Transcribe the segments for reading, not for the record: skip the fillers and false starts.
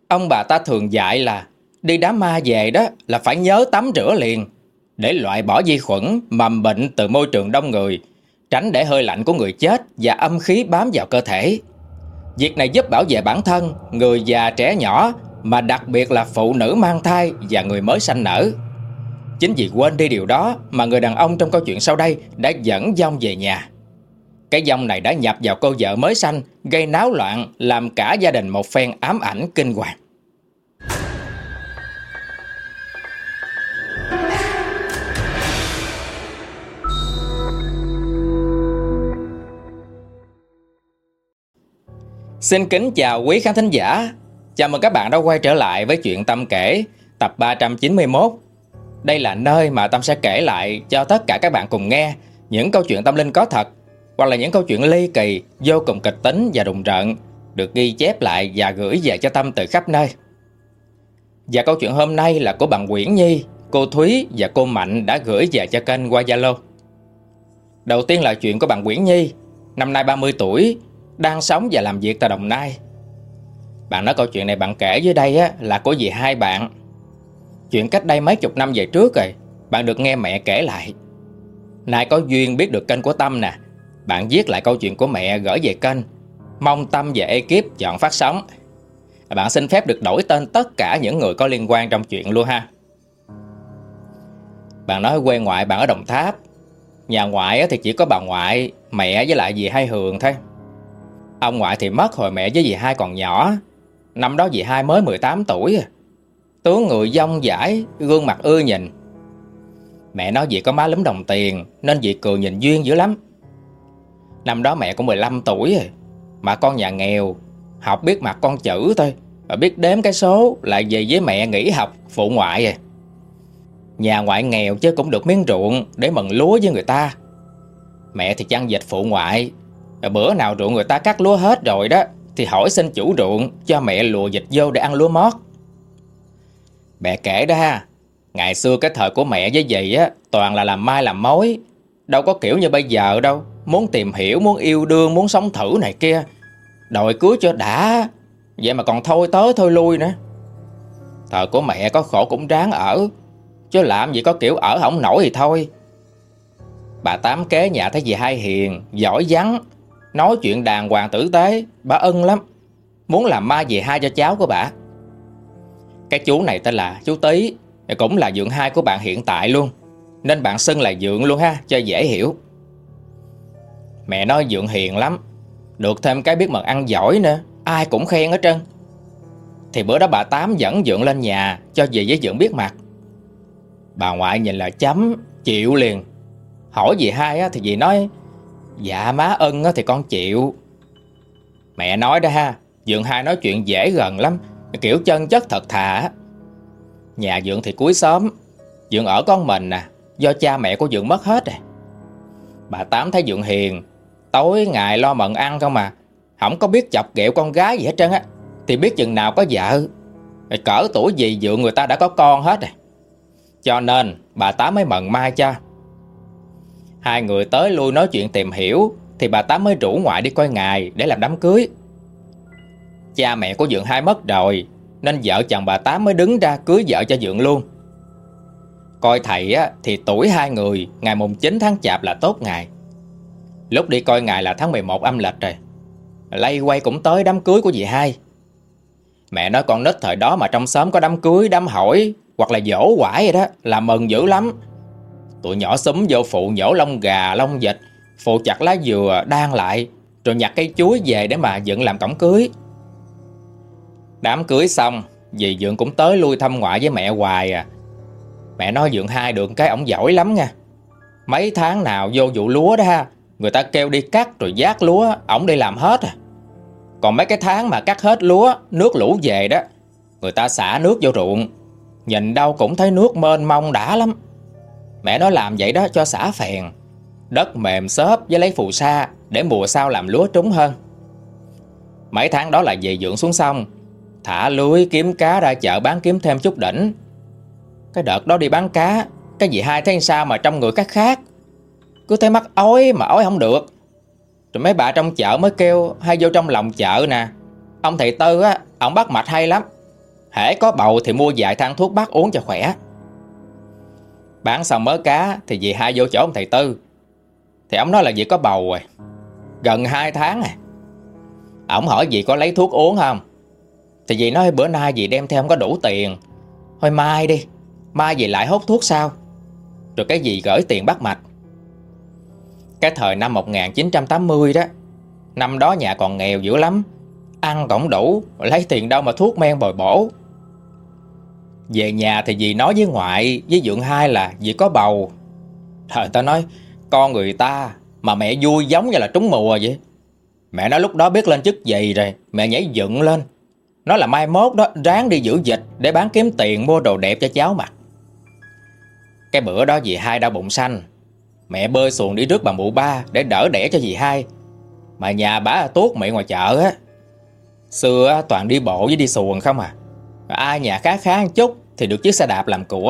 Ông bà ta thường dạy là đi đám ma về đó là phải nhớ tắm rửa liền, để loại bỏ vi khuẩn, mầm bệnh từ môi trường đông người, tránh để hơi lạnh của người chết và âm khí bám vào cơ thể. Việc này giúp bảo vệ bản thân, người già trẻ nhỏ, mà đặc biệt là phụ nữ mang thai và người mới sanh nở. Chính vì quên đi điều đó mà người đàn ông trong câu chuyện sau đây đã dẫn vong về nhà. Cái vong này đã nhập vào cô vợ mới sanh, gây náo loạn, làm cả gia đình một phen ám ảnh kinh hoàng. Xin kính chào quý khán thính giả. Chào mừng các bạn đã quay trở lại với Chuyện Tâm Kể tập 391. Đây là nơi mà Tâm sẽ kể lại cho tất cả các bạn cùng nghe những câu chuyện tâm linh có thật, hoặc là những câu chuyện ly kỳ, vô cùng kịch tính và rùng rợn, được ghi chép lại và gửi về cho Tâm từ khắp nơi. Và câu chuyện hôm nay là của bạn Nguyễn Nhi, cô Thúy và cô Mạnh đã gửi về cho kênh qua Zalo. Đầu tiên là chuyện của bạn Nguyễn Nhi, năm nay 30 tuổi, đang sống và làm việc tại Đồng Nai. Bạn nói câu chuyện này bạn kể dưới đây là của dì hai bạn. Chuyện cách đây mấy chục năm về trước rồi, bạn được nghe mẹ kể lại. Nay có duyên biết được kênh của Tâm nè, bạn viết lại câu chuyện của mẹ gửi về kênh, mong Tâm và ekip chọn phát sóng. Bạn xin phép được đổi tên tất cả những người có liên quan trong chuyện luôn ha. Bạn nói quê ngoại bạn ở Đồng Tháp. Nhà ngoại thì chỉ có bà ngoại, mẹ với lại dì hai Hường thôi. Ông ngoại thì mất hồi mẹ với dì hai còn nhỏ. Năm đó dì hai mới 18 tuổi. Tướng người dong dãi, gương mặt ưa nhìn. Mẹ nói dì có má lúm đồng tiền nên dì cười nhìn duyên dữ lắm. Năm đó mẹ cũng 15 tuổi rồi, mà con nhà nghèo, học biết mặt con chữ thôi, và biết đếm cái số lại về với mẹ nghỉ học phụ ngoại rồi. Nhà ngoại nghèo chứ cũng được miếng ruộng để mần lúa với người ta. Mẹ thì chăn vịt phụ ngoại. Bữa nào ruộng người ta cắt lúa hết rồi đó thì hỏi xin chủ ruộng cho mẹ lùa vịt vô để ăn lúa mót. Mẹ kể đó ha, ngày xưa cái thời của mẹ với dì toàn là làm mai làm mối, đâu có kiểu như bây giờ đâu. Muốn tìm hiểu, muốn yêu đương, muốn sống thử này kia, đòi cưới cho đã, vậy mà còn thôi tới thôi lui nữa. Thời của mẹ có khổ cũng ráng ở, chứ làm gì có kiểu ở không nổi thì thôi. Bà Tám kế nhà thấy dì hai hiền, giỏi vắng, nói chuyện đàng hoàng tử tế, bà ân lắm, muốn làm ma dì hai cho cháu của bà. Cái chú này tên là chú Tý, cũng là dượng hai của bạn hiện tại luôn, nên bạn xưng là dượng luôn ha, cho dễ hiểu. Mẹ nói dượng hiền lắm, được thêm cái biết mần ăn giỏi nữa, ai cũng khen hết trơn. Thì bữa đó bà Tám dẫn dượng lên nhà cho dì với dượng biết mặt. Bà ngoại nhìn là chấm, chịu liền. Hỏi dì hai thì dì nói dạ má ân thì con chịu. Mẹ nói đó ha, dượng hai nói chuyện dễ gần lắm, kiểu chân chất thật thà. Nhà dượng thì cuối xóm, dượng ở con mình nè, do cha mẹ của dượng mất hết rồi. Bà Tám thấy dượng hiền, tối ngày lo mận ăn không mà, không có biết chọc ghẹo con gái gì hết trơn á. Thì biết chừng nào có vợ, cỡ tuổi gì dượng người ta đã có con hết rồi. Cho nên bà Tám mới mận mai cho. Hai người tới lui nói chuyện tìm hiểu, thì bà Tám mới rủ ngoại đi coi ngày để làm đám cưới. Cha mẹ của dượng hai mất rồi, nên vợ chồng bà Tám mới đứng ra cưới vợ cho dượng luôn. Coi thầy thì tuổi hai người ngày mùng 9 tháng Chạp là tốt ngày. Lúc đi coi ngày là tháng 11 âm lịch rồi. Lây quay cũng tới đám cưới của dì hai. Mẹ nói con nít thời đó mà trong xóm có đám cưới, đám hỏi hoặc là dỗ quải vậy đó là mừng dữ lắm. Tụi nhỏ xúm vô phụ nhổ lông gà, lông vịt, phụ chặt lá dừa đan lại, rồi nhặt cây chuối về để mà dựng làm cổng cưới. Đám cưới xong, dì dượng cũng tới lui thăm ngoại với mẹ hoài à. Mẹ nói dượng hai được cái ổng giỏi lắm nha. Mấy tháng nào vô vụ lúa đó ha, người ta kêu đi cắt rồi vác lúa, ổng đi làm hết à. Còn mấy cái tháng mà cắt hết lúa, nước lũ về đó, người ta xả nước vô ruộng, nhìn đâu cũng thấy nước mênh mông đã lắm. Mẹ nói làm vậy đó cho xả phèn, đất mềm xốp với lấy phù sa để mùa sau làm lúa trúng hơn. Mấy tháng đó là dì dượng xuống sông, thả lưới kiếm cá ra chợ bán kiếm thêm chút đỉnh. Cái đợt đó đi bán cá, cái dì hai thấy sao mà trong người khác khác, cứ thấy mắc ói mà ói không được. Rồi mấy bà trong chợ mới kêu hay vô trong lòng chợ nè, ông thầy Tư ổng bắt mạch hay lắm, hễ có bầu thì mua vài thang thuốc bắc uống cho khỏe. Bán xong mớ cá thì dì Hai vô chỗ ông thầy Tư. Thì ông nói là dì có bầu rồi, gần 2 tháng à. Ổng hỏi dì có lấy thuốc uống không. Thì dì nói bữa nay dì đem theo không có đủ tiền, thôi mai đi, mai dì lại hốt thuốc sau. Rồi cái dì gửi tiền bắt mạch. Cái thời năm 1980 đó, năm đó nhà còn nghèo dữ lắm, ăn còn không đủ, lấy tiền đâu mà thuốc men bồi bổ. Về nhà thì dì nói với ngoại với Dượng Hai là dì có bầu. Trời, ta nói con người ta mà mẹ vui giống như là trúng mùa vậy. Mẹ nói lúc đó biết lên chức gì rồi, mẹ nhảy dựng lên, nói là mai mốt đó ráng đi giữ dịch để bán kiếm tiền mua đồ đẹp cho cháu mặc. Cái bữa đó dì Hai đau bụng xanh, mẹ bơi xuồng đi rước bà mụ Ba để đỡ đẻ cho dì Hai. Mà nhà bả tuốt miệng ngoài chợ á, xưa toàn đi bộ với đi xuồng không à. Ai nhà khá khá một chút thì được chiếc xe đạp làm của.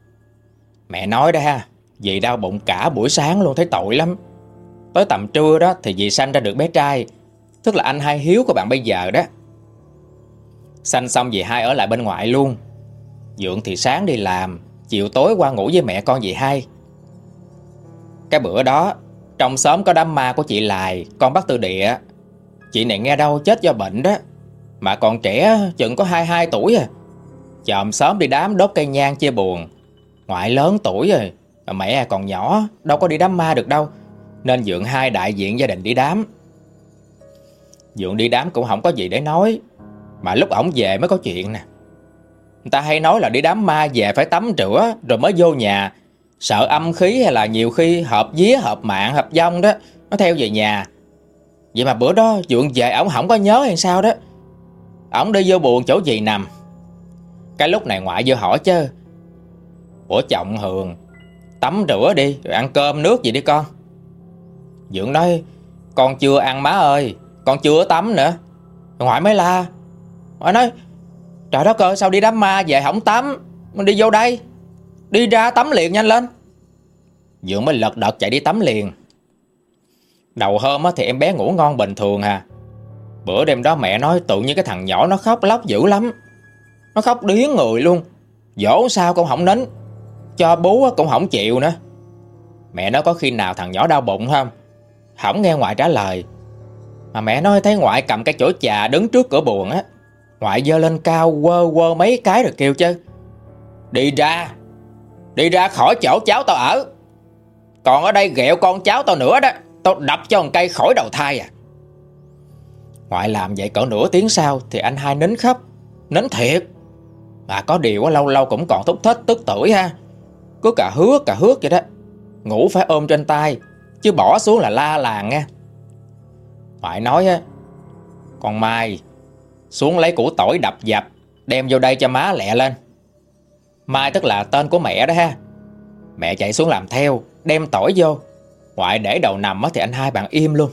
Mẹ nói đó ha, dì đau bụng cả buổi sáng luôn, thấy tội lắm. Tới tầm trưa đó thì dì sanh ra được bé trai, tức là anh Hai Hiếu của bạn bây giờ đó. Sanh xong dì Hai ở lại bên ngoại luôn. Dượng thì sáng đi làm, chiều tối qua ngủ với mẹ con dì Hai. Cái bữa đó trong xóm có đám ma của chị Lài, con bác Tư Địa. Chị này nghe đâu chết do bệnh đó, mà còn trẻ chừng có 22 tuổi à. Chòm xóm đi đám đốt cây nhang chia buồn. Ngoại lớn tuổi rồi, mà mẹ còn nhỏ, đâu có đi đám ma được đâu, nên Dượng Hai đại diện gia đình đi đám. Dượng đi đám cũng không có gì để nói, mà lúc ổng về mới có chuyện nè. Người ta hay nói là đi đám ma về phải tắm rửa rồi mới vô nhà, sợ âm khí hay là nhiều khi hợp vía, hợp mạng, hợp vong đó, nó theo về nhà. Vậy mà bữa đó Dượng về ổng không có nhớ hay sao đó. Ổng đi vô buồng chỗ dì nằm. Cái lúc này ngoại vô hỏi chứ: ủa chồng Hường, tắm rửa đi rồi ăn cơm nước gì đi con. Dượng nói: con chưa ăn má ơi, con chưa tắm nữa. Ngoại mới la. Ngoại nói: trời đất ơi, sao đi đám ma về không tắm, mình đi vô đây, đi ra tắm liền nhanh lên. Dượng mới lật đật chạy đi tắm liền. Đầu hôm thì em bé ngủ ngon bình thường à. Bữa đêm đó mẹ nói tự nhiên cái thằng nhỏ nó khóc lóc dữ lắm. Nó khóc điếng người luôn, dỗ sao cũng không nín, cho bú cũng không chịu nữa. Mẹ nói có khi nào thằng nhỏ đau bụng không, không nghe ngoại trả lời. Mà mẹ nói thấy ngoại cầm cái chổi trà đứng trước cửa buồng á. Ngoại giơ lên cao quơ quơ mấy cái rồi kêu chứ: đi ra khỏi chỗ cháu tao ở. Còn ở đây ghẹo con cháu tao nữa đó, tao đập cho một cây khỏi đầu thai à. Ngoại làm vậy cỡ nửa tiếng sau thì anh Hai nín khóc, nín thiệt. Mà có điều lâu lâu cũng còn thúc thích tức tưởi ha, cứ cà hước vậy đó. Ngủ phải ôm trên tay, chứ bỏ xuống là la làng nha. Ngoại nói á: con Mai, xuống lấy củ tỏi đập dập, đem vô đây cho má lẹ lên. Mai tức là tên của mẹ đó ha. Mẹ chạy xuống làm theo, đem tỏi vô. Ngoại để đầu nằm thì anh Hai bạn im luôn.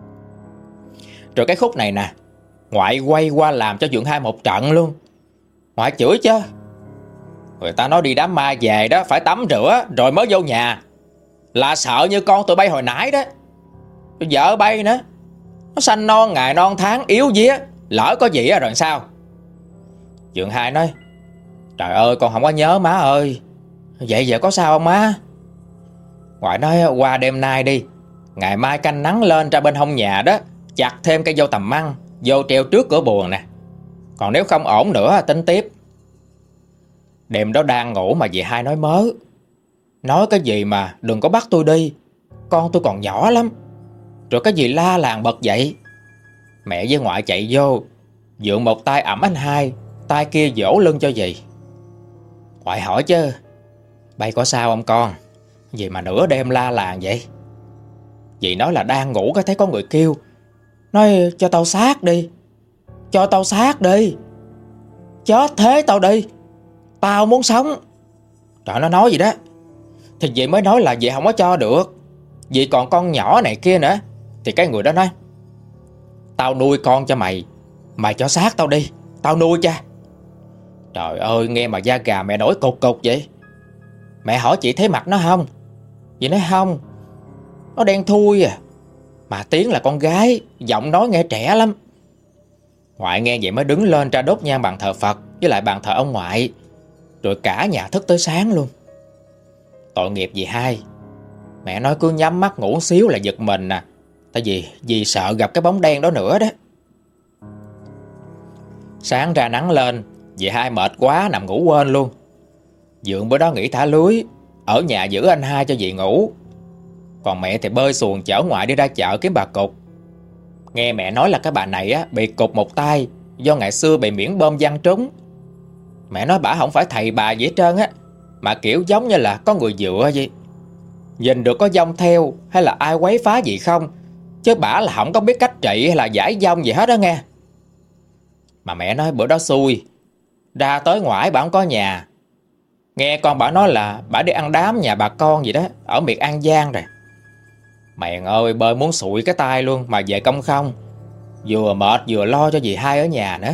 Rồi cái khúc này nè, ngoại quay qua làm cho Dượng Hai một trận luôn. Ngoại chửi chứ: người ta nói đi đám ma về đó phải tắm rửa rồi mới vô nhà, là sợ như con tụi bay hồi nãy đó. Vợ bay nữa, nó sanh non ngày non tháng yếu vía, lỡ có gì rồi sao. Dượng Hai nói: trời ơi con không có nhớ má ơi. Vậy giờ có sao không má? Ngoại nói: qua đêm nay đi, ngày mai canh nắng lên ra bên hông nhà đó, chặt thêm cây dâu tầm măng vô treo trước cửa buồng nè. Còn nếu không ổn nữa tính tiếp. Đêm đó đang ngủ mà dì Hai nói mớ. Nói cái gì mà đừng có bắt tôi đi, con tôi còn nhỏ lắm. Rồi cái gì la làng bật dậy. Mẹ với ngoại chạy vô, Dượng một tay ẵm anh Hai, tay kia vỗ lưng cho dì. Ngoại hỏi chứ: bay có sao không con? Gì mà nửa đêm la làng vậy? Dì nói là đang ngủ cái thấy có người kêu, nói cho tao xác đi, cho tao xác đi, chết thế tao đi, tao muốn sống. Trời, nó nói gì đó. Thì dì mới nói là dì không có cho được, dì còn con nhỏ này kia nữa. Thì cái người đó nói: tao nuôi con cho mày, mày cho xác tao đi, tao nuôi cho. Trời ơi, nghe mà da gà mẹ nổi cục cục vậy. Mẹ hỏi chị thấy mặt nó không? Dì nói không, nó đen thui à, mà tiếng là con gái, giọng nói nghe trẻ lắm. Ngoại nghe vậy mới đứng lên ra đốt nhang bàn thờ Phật, với lại bàn thờ ông ngoại, rồi cả nhà thức tới sáng luôn. Tội nghiệp dì hai. Mẹ nói cứ nhắm mắt ngủ xíu là giật mình nè, tại vì dì sợ gặp cái bóng đen đó nữa đó. Sáng ra nắng lên, dì hai mệt quá nằm ngủ quên luôn. Dượng bữa đó nghỉ thả lưới, ở nhà giữ anh hai cho dì ngủ. Còn mẹ thì bơi xuồng chở ngoại đi ra chợ kiếm bà Cục. Nghe mẹ nói là cái bà này á bị cụt một tay do ngày xưa bị miễn bơm văng trúng. Mẹ nói bả không phải thầy bà gì hết trơn á, mà kiểu giống như là có người dựa vậy. Nhìn được có vong theo hay là ai quấy phá gì không, chứ bả là không có biết cách trị hay là giải vong gì hết đó nghe. Mà mẹ nói bữa đó xui, ra tới ngoại bả không có nhà. Nghe con bả nói là bả đi ăn đám nhà bà con gì đó ở miệt An Giang rồi. Mẹ ơi, bơi muốn sụi cái tay luôn mà về công không. Vừa mệt vừa lo cho dì hai ở nhà nữa.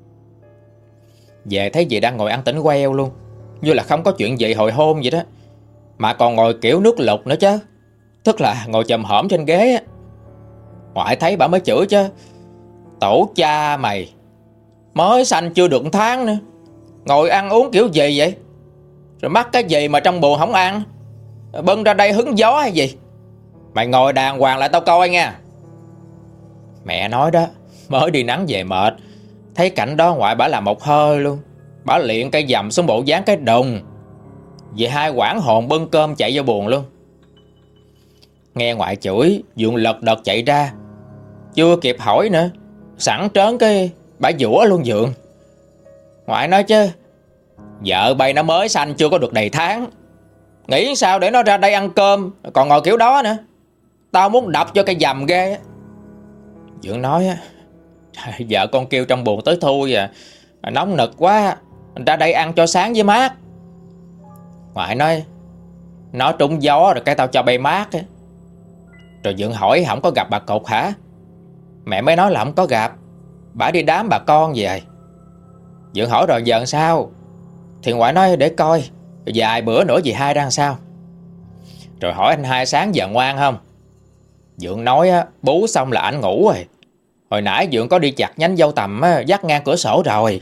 Về thấy dì đang ngồi ăn tỉnh queo luôn, như là không có chuyện gì hồi hôn vậy đó. Mà còn ngồi kiểu nước lụt nữa chứ, tức là ngồi chồm hổm trên ghế á. Ngoại thấy bà mới chửi chứ: "Tổ cha mày, mới sanh chưa được 1 tháng nữa, ngồi ăn uống kiểu gì vậy? Rồi mắc cái gì mà trong buồng không ăn, bưng ra đây hứng gió hay gì? Mày ngồi đàng hoàng lại tao coi nha." Mẹ nói đó, mới đi nắng về mệt, thấy cảnh đó ngoại bả làm một hơi luôn. Bả liệng cây dầm xuống bộ dáng cái đùng. Dì hai hoảng hồn bưng cơm chạy vô buồng luôn. Nghe ngoại chửi, Dượng lật đật chạy ra. Chưa kịp hỏi nữa, sẵn trớn cái bả giũa luôn Dượng. Ngoại nói chứ: "Vợ bay nó mới sanh chưa có được đầy tháng, nghĩ sao để nó ra đây ăn cơm còn ngồi kiểu đó nữa. Tao muốn đập cho cái dầm ghê á." Dượng nói á: "Vợ con kêu trong buồng tới thui à, nóng nực quá, ra đây ăn cho sáng với mát." Ngoại nói: "Nó trúng gió rồi cái tao cho bay mát á." Rồi Dượng hỏi không có gặp bà Cục hả? Mẹ mới nói là không có gặp, bả đi đám bà con về. Dượng hỏi rồi giờ sao? Thì ngoại nói để coi vài bữa nữa dì hai đang sao. Rồi hỏi anh hai sáng giờ ngoan không? Dượng nói á, bú xong là ảnh ngủ rồi. Hồi nãy Dượng có đi chặt nhánh dâu tằm á, dắt ngang cửa sổ rồi.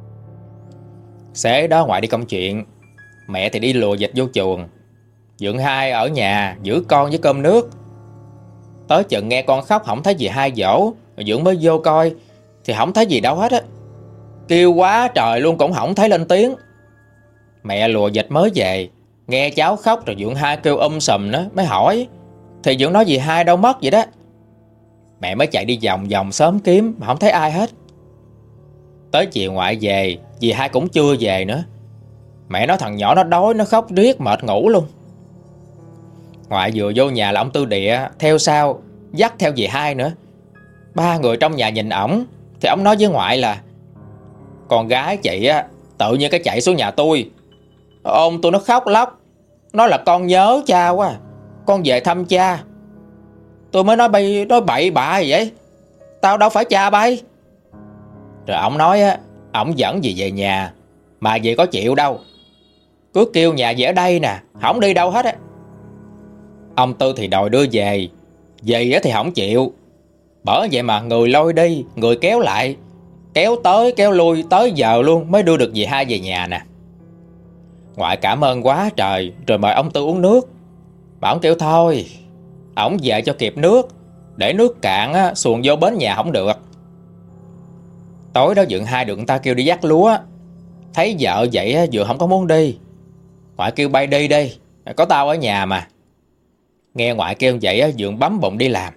Xế đó ngoại đi công chuyện, mẹ thì đi lùa vịt vô chuồng. Dượng hai ở nhà giữ con với cơm nước. Tới chừng nghe con khóc không thấy dì hai dỗ, Dượng mới vô coi thì không thấy gì đâu hết á. Kêu quá trời luôn cũng không thấy lên tiếng. Mẹ lùa vịt mới về, nghe cháu khóc rồi Dượng hai kêu sùm nữa, mới hỏi thì Dượng nói dì hai đâu mất vậy đó. Mẹ mới chạy đi vòng vòng xóm kiếm mà không thấy ai hết. Tới chiều ngoại về, dì hai cũng chưa về nữa. Mẹ nói thằng nhỏ nó đói, nó khóc riết mệt ngủ luôn. Ngoại vừa vô nhà là ông Tư Địa theo sau, dắt theo dì hai nữa. 3 người trong nhà nhìn ổng thì ổng nói với ngoại là: "Con gái chị á tự nhiên cái chạy xuống nhà tôi, ôm tôi nó khóc lóc, nói là con nhớ cha quá, con về thăm cha." Tôi mới nói bậy bạ gì vậy, tao đâu phải cha bay. Rồi ổng nói á, ổng dẫn dì về nhà mà dì có chịu đâu, cứ kêu nhà dì ở đây nè, không đi đâu hết á. Ông Tư thì đòi đưa về, dì thì không chịu. Bởi vậy mà người lôi đi, người kéo lại, kéo tới kéo lui tới giờ luôn mới đưa được dì hai về nhà nè. Ngoại cảm ơn quá trời rồi mời ông Tư uống nước. Mà ông kêu thôi, ổng về cho kịp nước, để nước cạn á, xuồng vô bến nhà không được. Tối đó Dượng hai được người ta kêu đi dắt lúa. Thấy vợ vậy á, Dượng không có muốn đi. Ngoại kêu bay đi đi, có tao ở nhà mà. Nghe ngoại kêu vậy á, Dượng bấm bụng đi làm.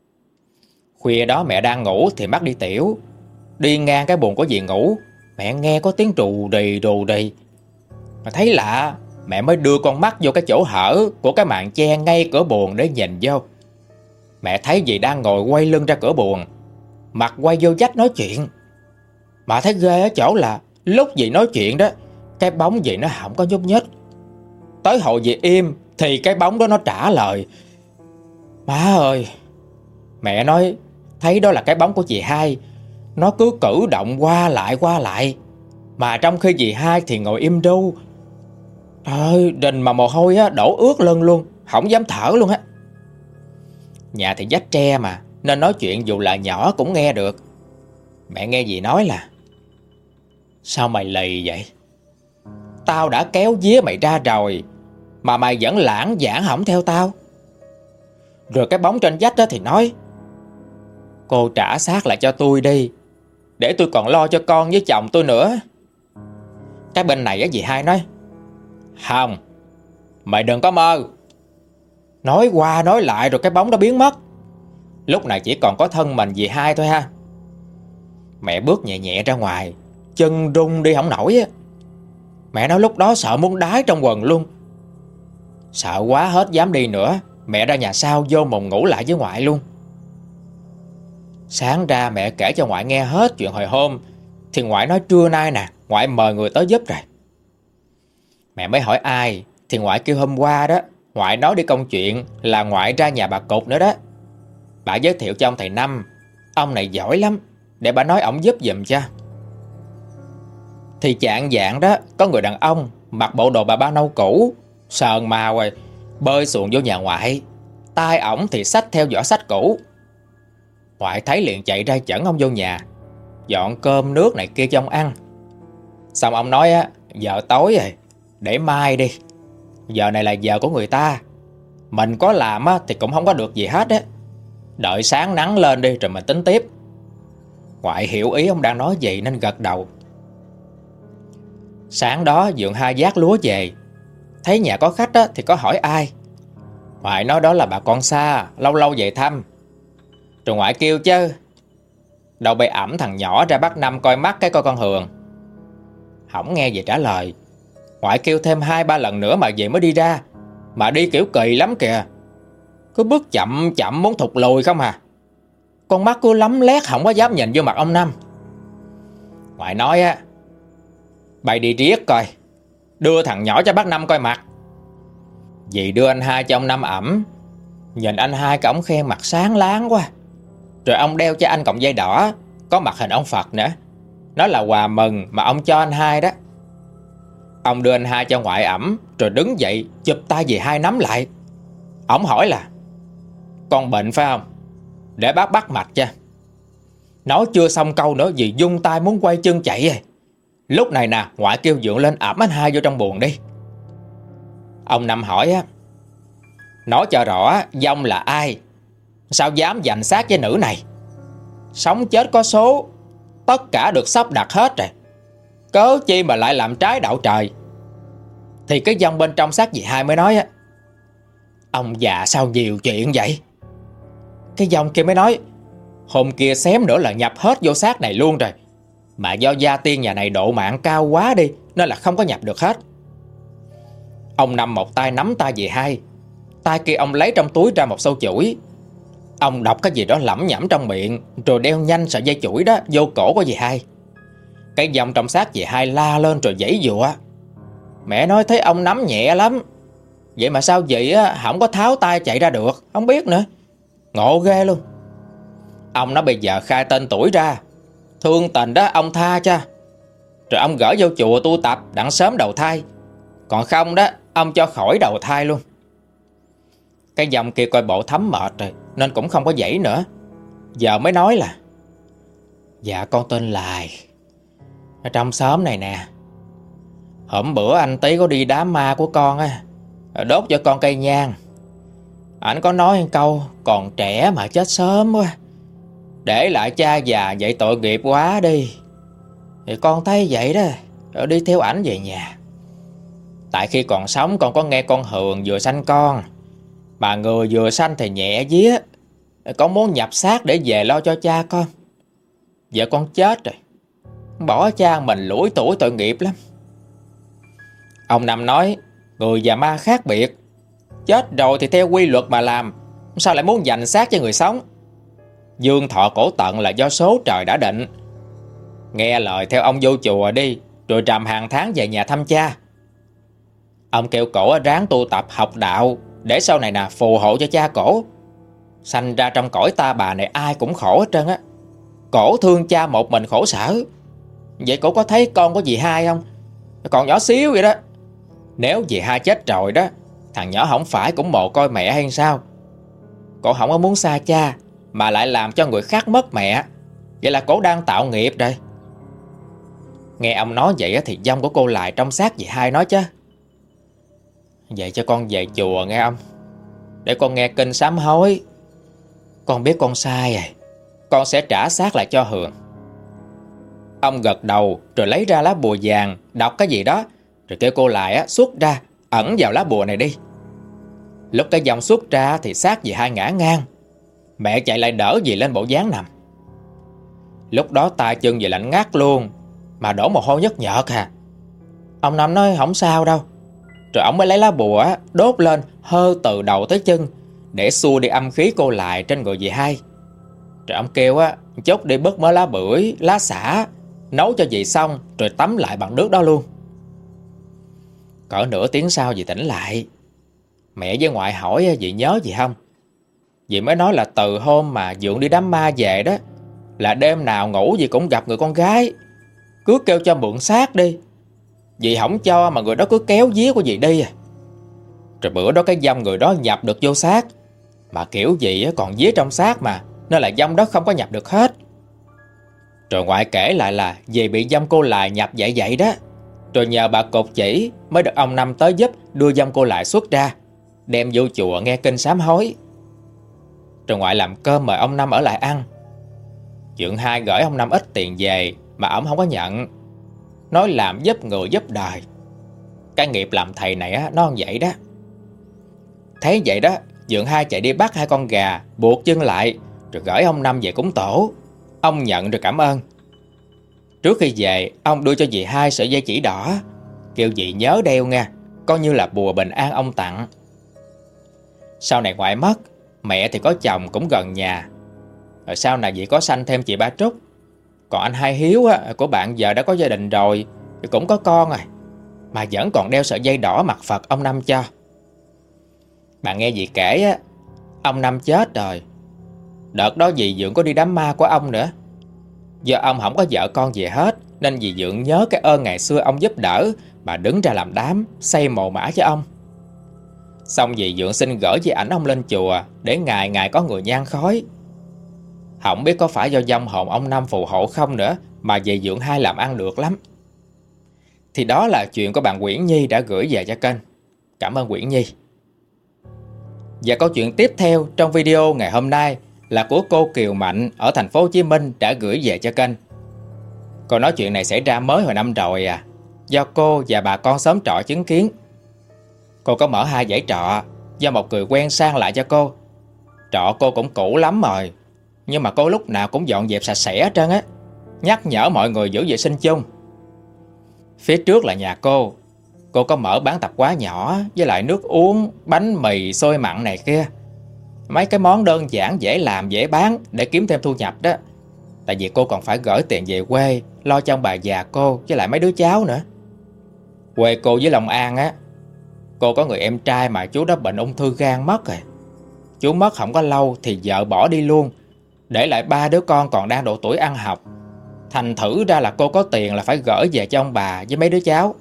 Khuya đó mẹ đang ngủ thì mắc đi tiểu. Đi ngang cái buồng của dì ngủ, mẹ nghe có tiếng rù rì. Mà thấy lạ, mẹ mới đưa con mắt vô cái chỗ hở của cái màn che ngay cửa buồng để nhìn vô. Mẹ thấy dì đang ngồi quay lưng ra cửa buồng, mặt quay vô vách nói chuyện. Mà thấy ghê ở chỗ là lúc dì nói chuyện đó, cái bóng dì nó không có nhúc nhích. Tới hồi dì im thì cái bóng đó nó trả lời. Má ơi! Mẹ nói thấy đó là cái bóng của dì hai, nó cứ cử động qua lại. Mà trong khi dì hai thì ngồi im ru. Trời ơi, đình mà mồ hôi á, đổ ướt lưng luôn, không dám thở luôn á. Nhà thì vách tre mà, nên nói chuyện dù là nhỏ cũng nghe được. Mẹ nghe dì nói là: Sao mày lì vậy? Tao đã kéo vía mày ra rồi mà mày vẫn lãng vãng hổng theo tao. Rồi cái bóng trên vách đó thì nói: Cô trả xác lại cho tôi đi, để tôi còn lo cho con với chồng tôi nữa. Cái bên này á dì hai nói: Không, mày đừng có mơ. Nói qua nói lại rồi cái bóng đó biến mất. Lúc này chỉ còn có thân mình dì hai thôi ha. Mẹ bước nhẹ nhẹ ra ngoài, chân run đi không nổi á. Mẹ nói lúc đó sợ muốn đái trong quần luôn. Sợ quá hết dám đi nữa, mẹ ra nhà sau vô mùng ngủ lại với ngoại luôn. Sáng ra mẹ kể cho ngoại nghe hết chuyện hồi hôm, thì ngoại nói trưa nay nè, ngoại mời người tới giúp rồi. Mẹ mới hỏi ai, thì ngoại kêu hôm qua đó, ngoại nói đi công chuyện là ngoại ra nhà bà Cục nữa đó. Bà giới thiệu cho ông thầy Năm, ông này giỏi lắm, để bà nói ổng giúp giùm cho. Thì chạng vạng đó, có người đàn ông mặc bộ đồ bà ba nâu cũ, sờn màu rồi, bơi xuồng vô nhà ngoại. Tay ổng thì xách theo giỏ sách cũ. Ngoại thấy liền chạy ra chẩn ông vô nhà, dọn cơm nước này kia cho ông ăn. Xong ông nói á, giờ tối rồi, để mai đi. Giờ này là giờ của người ta, mình có làm á thì cũng không có được gì hết á. Đợi sáng nắng lên đi rồi mình tính tiếp. Ngoại hiểu ý ông đang nói gì nên gật đầu. Sáng đó dượng hai vác lúa về, thấy nhà có khách á thì có hỏi ai. Ngoại nói đó là bà con xa, lâu lâu về thăm. Rồi ngoại kêu chứ: Đâu bày ẵm thằng nhỏ ra bắt Năm coi mắt cái coi con Hường. Không nghe gì trả lời. Ngoại kêu thêm 2-3 lần nữa mà về mới đi ra. Mà đi kiểu kỳ lắm kìa, cứ bước chậm chậm muốn thụt lùi không à. Con mắt cứ lấm lét không có dám nhìn vô mặt ông Năm. Ngoại nói á: Bày đi riết coi, đưa thằng nhỏ cho bác Năm coi mặt. Dì đưa anh hai cho ông Năm ẩm. Nhìn anh hai cái ổng khen mặt sáng láng quá. Rồi ông đeo cho anh cọng dây đỏ, có mặt hình ông Phật nữa. Nó là quà mừng mà ông cho anh hai đó. Ông đưa anh hai cho ngoại ẩm, rồi đứng dậy chụp tay dì hai nắm lại. Ổng hỏi là: Con bệnh phải không? Để bác bắt mạch cho. Nói chưa xong câu nữa, dì dung tay muốn quay chân chạy rồi. Lúc này nè, ngoại kêu dượng lên ẵm anh hai vô trong buồng đi. Ông Năm hỏi á: Nói cho rõ dông là ai, sao dám giành xác với nữ này? Sống chết có số, tất cả được sắp đặt hết rồi, cớ chi mà lại làm trái đạo trời? Thì cái dông bên trong xác dì hai mới nói á: Ông già sao nhiều chuyện vậy? Cái dông kia mới nói: Hôm kia xém nữa là nhập hết vô xác này luôn rồi, mà do gia tiên nhà này độ mạng cao quá đi, nên là không có nhập được hết. Ông Năm một tay nắm tay dì hai, tay kia ông lấy trong túi ra một sâu chuỗi. Ông đọc cái gì đó lẩm nhẩm trong miệng, rồi đeo nhanh sợi dây chuỗi đó vô cổ của dì hai. Cái dòng trong xác dì hai la lên rồi giãy giụa. Mẹ nói thấy ông nắm nhẹ lắm, vậy mà sao dì á không có tháo tay chạy ra được, không biết nữa. Ngộ ghê luôn. Ông nói bây giờ khai tên tuổi ra, thương tình đó ông tha cho, rồi ông gửi vô chùa tu tập đặng sớm đầu thai. Còn không đó, ông cho khỏi đầu thai luôn. Cái dòng kia coi bộ thấm mệt rồi, nên cũng không có giãy nữa. Giờ mới nói là: Dạ con tên Lài, ở trong xóm này nè. Hôm bữa anh Tý có đi đám ma của con á, đốt cho con cây nhang. Ảnh có nói một câu: Còn trẻ mà chết sớm quá, để lại cha già vậy tội nghiệp quá đi. Thì con thấy vậy đó, rồi đi theo ảnh về nhà. Tại khi còn sống con có nghe con Hường vừa sanh con, mà người vừa sanh thì nhẹ vía, con muốn nhập xác để về lo cho cha con. Giờ con chết rồi, bỏ cha mình lủi tuổi tội nghiệp lắm. Ông Năm nói: Người và ma khác biệt, chết rồi thì theo quy luật mà làm, sao lại muốn giành xác cho người sống? Dương thọ cổ tận là do số trời đã định. Nghe lời theo ông vô chùa đi, rồi rằm hàng tháng về nhà thăm cha. Ông kêu cổ ráng tu tập học đạo, để sau này nè phù hộ cho cha cổ. Sanh ra trong cõi ta bà này ai cũng khổ hết trơn á. Cổ thương cha một mình khổ sở. Vậy cổ có thấy con của dì hai không? Còn nhỏ xíu vậy đó. Nếu dì hai chết rồi đó, thằng nhỏ không phải cũng mồ côi mẹ hay sao? Cổ không có muốn xa cha, mà lại làm cho người khác mất mẹ. Vậy là cổ đang tạo nghiệp rồi. Nghe ông nói vậy thì dông của cô Lài trong xác dì hai nói chứ. Vậy cho con về chùa nghe ông, để con nghe kinh sám hối. Con biết con sai rồi, con sẽ trả xác lại cho Hường. Ông gật đầu rồi lấy ra lá bùa vàng, đọc cái gì đó, rồi kêu cô Lài xuất ra, ẩn vào lá bùa này đi. Lúc cái dòng xuất ra thì xác dì hai ngã ngang. Mẹ chạy lại đỡ dì lên bộ dáng nằm. Lúc đó tay chân dì lạnh ngắt luôn, mà đổ mồ hôi nhức nhợt à. Ông Năm nói không sao đâu. Rồi ông mới lấy lá bùa đốt lên hơ từ đầu tới chân, để xua đi âm khí cô Lài trên người dì hai. Rồi ông kêu chốt đi bớt mớ lá bưởi, lá xả, nấu cho dì xong rồi tắm lại bằng nước đó luôn. Cỡ nửa tiếng sau dì tỉnh lại. Mẹ với ngoại hỏi dì nhớ gì không. Dì mới nói là từ hôm mà Dượng đi đám ma về đó, là đêm nào ngủ dì cũng gặp người con gái, cứ kêu cho mượn xác đi. Dì không cho mà người đó cứ kéo vía của dì đi à. Rồi bữa đó cái dông người đó nhập được vô xác, mà kiểu dì còn vía trong xác mà, nên là dông đó không có nhập được hết. Rồi ngoại kể lại là dì bị dông cô Lài nhập vậy đó. Rồi nhờ bà cột chỉ mới được ông Năm tới giúp đưa dông cô Lài xuất ra, đem vô chùa nghe kinh sám hối. Rồi ngoại làm cơm mời ông Năm ở lại ăn. Dượng hai gửi ông Năm ít tiền về mà ổng không có nhận, nói làm giúp người giúp đời. Cái nghiệp làm thầy này nó không vậy đó. Thấy vậy đó, Dượng hai chạy đi bắt hai con gà, buộc chân lại, rồi gửi ông Năm về cúng tổ. Ông nhận rồi cảm ơn. Trước khi về, ông đưa cho dì hai sợi dây chỉ đỏ, kêu dì nhớ đeo nha, coi như là bùa bình an ông tặng. Sau này ngoại mất, mẹ thì có chồng cũng gần nhà. Rồi sau này dì có sanh thêm chị Ba Trúc. Còn anh Hai Hiếu của bạn giờ đã có gia đình rồi, thì cũng có con rồi, mà vẫn còn đeo sợi dây đỏ mặt Phật ông Năm cho. Bạn nghe dì kể ông Năm chết rồi. Đợt đó dì Dượng có đi đám ma của ông nữa. Do ông không có vợ con gì hết, nên dì Dượng nhớ cái ơn ngày xưa ông giúp đỡ, mà đứng ra làm đám, xây mồ mã cho ông. Xong dì Dượng xin gửi di ảnh ông lên chùa, để ngày ngày có người nhang khói. Không biết có phải do vong hồn ông Năm phù hộ không nữa, mà dì Dượng hai làm ăn được lắm. Thì đó là chuyện của bạn Nguyễn Nhi đã gửi về cho kênh. Cảm ơn Nguyễn Nhi. Và câu chuyện tiếp theo trong video ngày hôm nay là của cô Kiều Mạnh ở thành phố Hồ Chí Minh đã gửi về cho kênh. Cô nói chuyện này xảy ra mới hồi năm rồi do cô và bà con xóm trọ chứng kiến. Cô có mở 2 dãy trọ do một người quen sang lại cho cô. Trọ cô cũng cũ lắm rồi, nhưng mà cô lúc nào cũng dọn dẹp sạch sẽ hết trơn nhắc nhở mọi người giữ vệ sinh chung. Phía trước là nhà cô có mở bán tạp hóa nhỏ, với lại nước uống, bánh mì, xôi mặn này kia. Mấy cái món đơn giản dễ làm dễ bán để kiếm thêm thu nhập đó. Tại vì cô còn phải gửi tiền về quê, lo cho ông bà già cô với lại mấy đứa cháu nữa. Quê cô với Long An cô có người em trai mà chú đó bệnh ung thư gan mất rồi. Chú mất không có lâu thì vợ bỏ đi luôn, để lại 3 đứa con còn đang độ tuổi ăn học. Thành thử ra là cô có tiền là phải gửi về cho ông bà với mấy đứa cháu.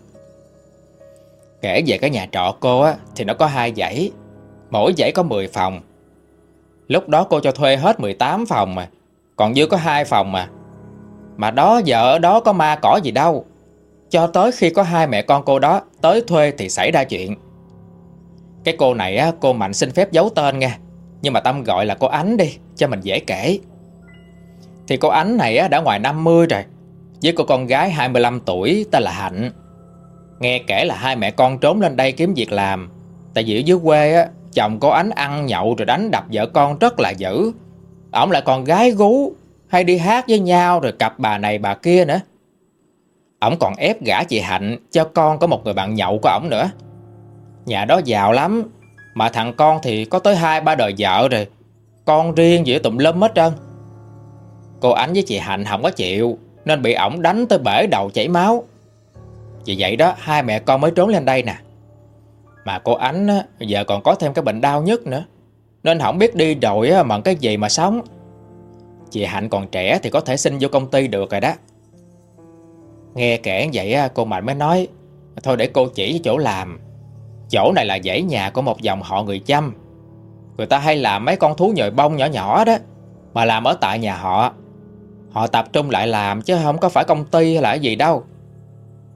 Kể về cái nhà trọ cô thì nó có 2 dãy, mỗi dãy có 10 phòng. Lúc đó cô cho thuê hết 18 phòng còn dư có 2 phòng mà đó giờ ở đó có ma cỏ gì đâu. Cho tới khi có 2 mẹ con cô đó tới thuê thì xảy ra chuyện. Cái cô này cô Mạnh xin phép giấu tên nha, nhưng mà Tâm gọi là cô Ánh đi cho mình dễ kể. Thì cô Ánh này đã ngoài 50 rồi, với cô con gái 25 tuổi tên là Hạnh. Nghe kể là 2 mẹ con trốn lên đây kiếm việc làm. Tại vì ở dưới quê chồng cô Ánh ăn nhậu rồi đánh đập vợ con rất là dữ. Ổng lại còn gái gú, hay đi hát với nhau rồi cặp bà này bà kia nữa. Ổng còn ép gả chị Hạnh cho con có một người bạn nhậu của ổng nữa. Nhà đó giàu lắm, mà thằng con thì có tới 2-3 đời vợ rồi, con riêng gì tùm lum hết trơn. Cô Ánh với chị Hạnh không có chịu, nên bị ổng đánh tới bể đầu chảy máu. Vì vậy đó 2 mẹ con mới trốn lên đây nè. Mà cô Ánh giờ còn có thêm cái bệnh đau nhức nữa, nên không biết đi rồi bằng cái gì mà sống. Chị Hạnh còn trẻ thì có thể xin vô công ty được rồi đó. Nghe kể vậy cô Mạnh mới nói thôi để cô chỉ chỗ làm. Chỗ này là dãy nhà của một dòng họ người Chăm. Người ta hay làm mấy con thú nhồi bông nhỏ nhỏ đó, mà làm ở tại nhà họ. Họ tập trung lại làm chứ không có phải công ty hay là gì đâu.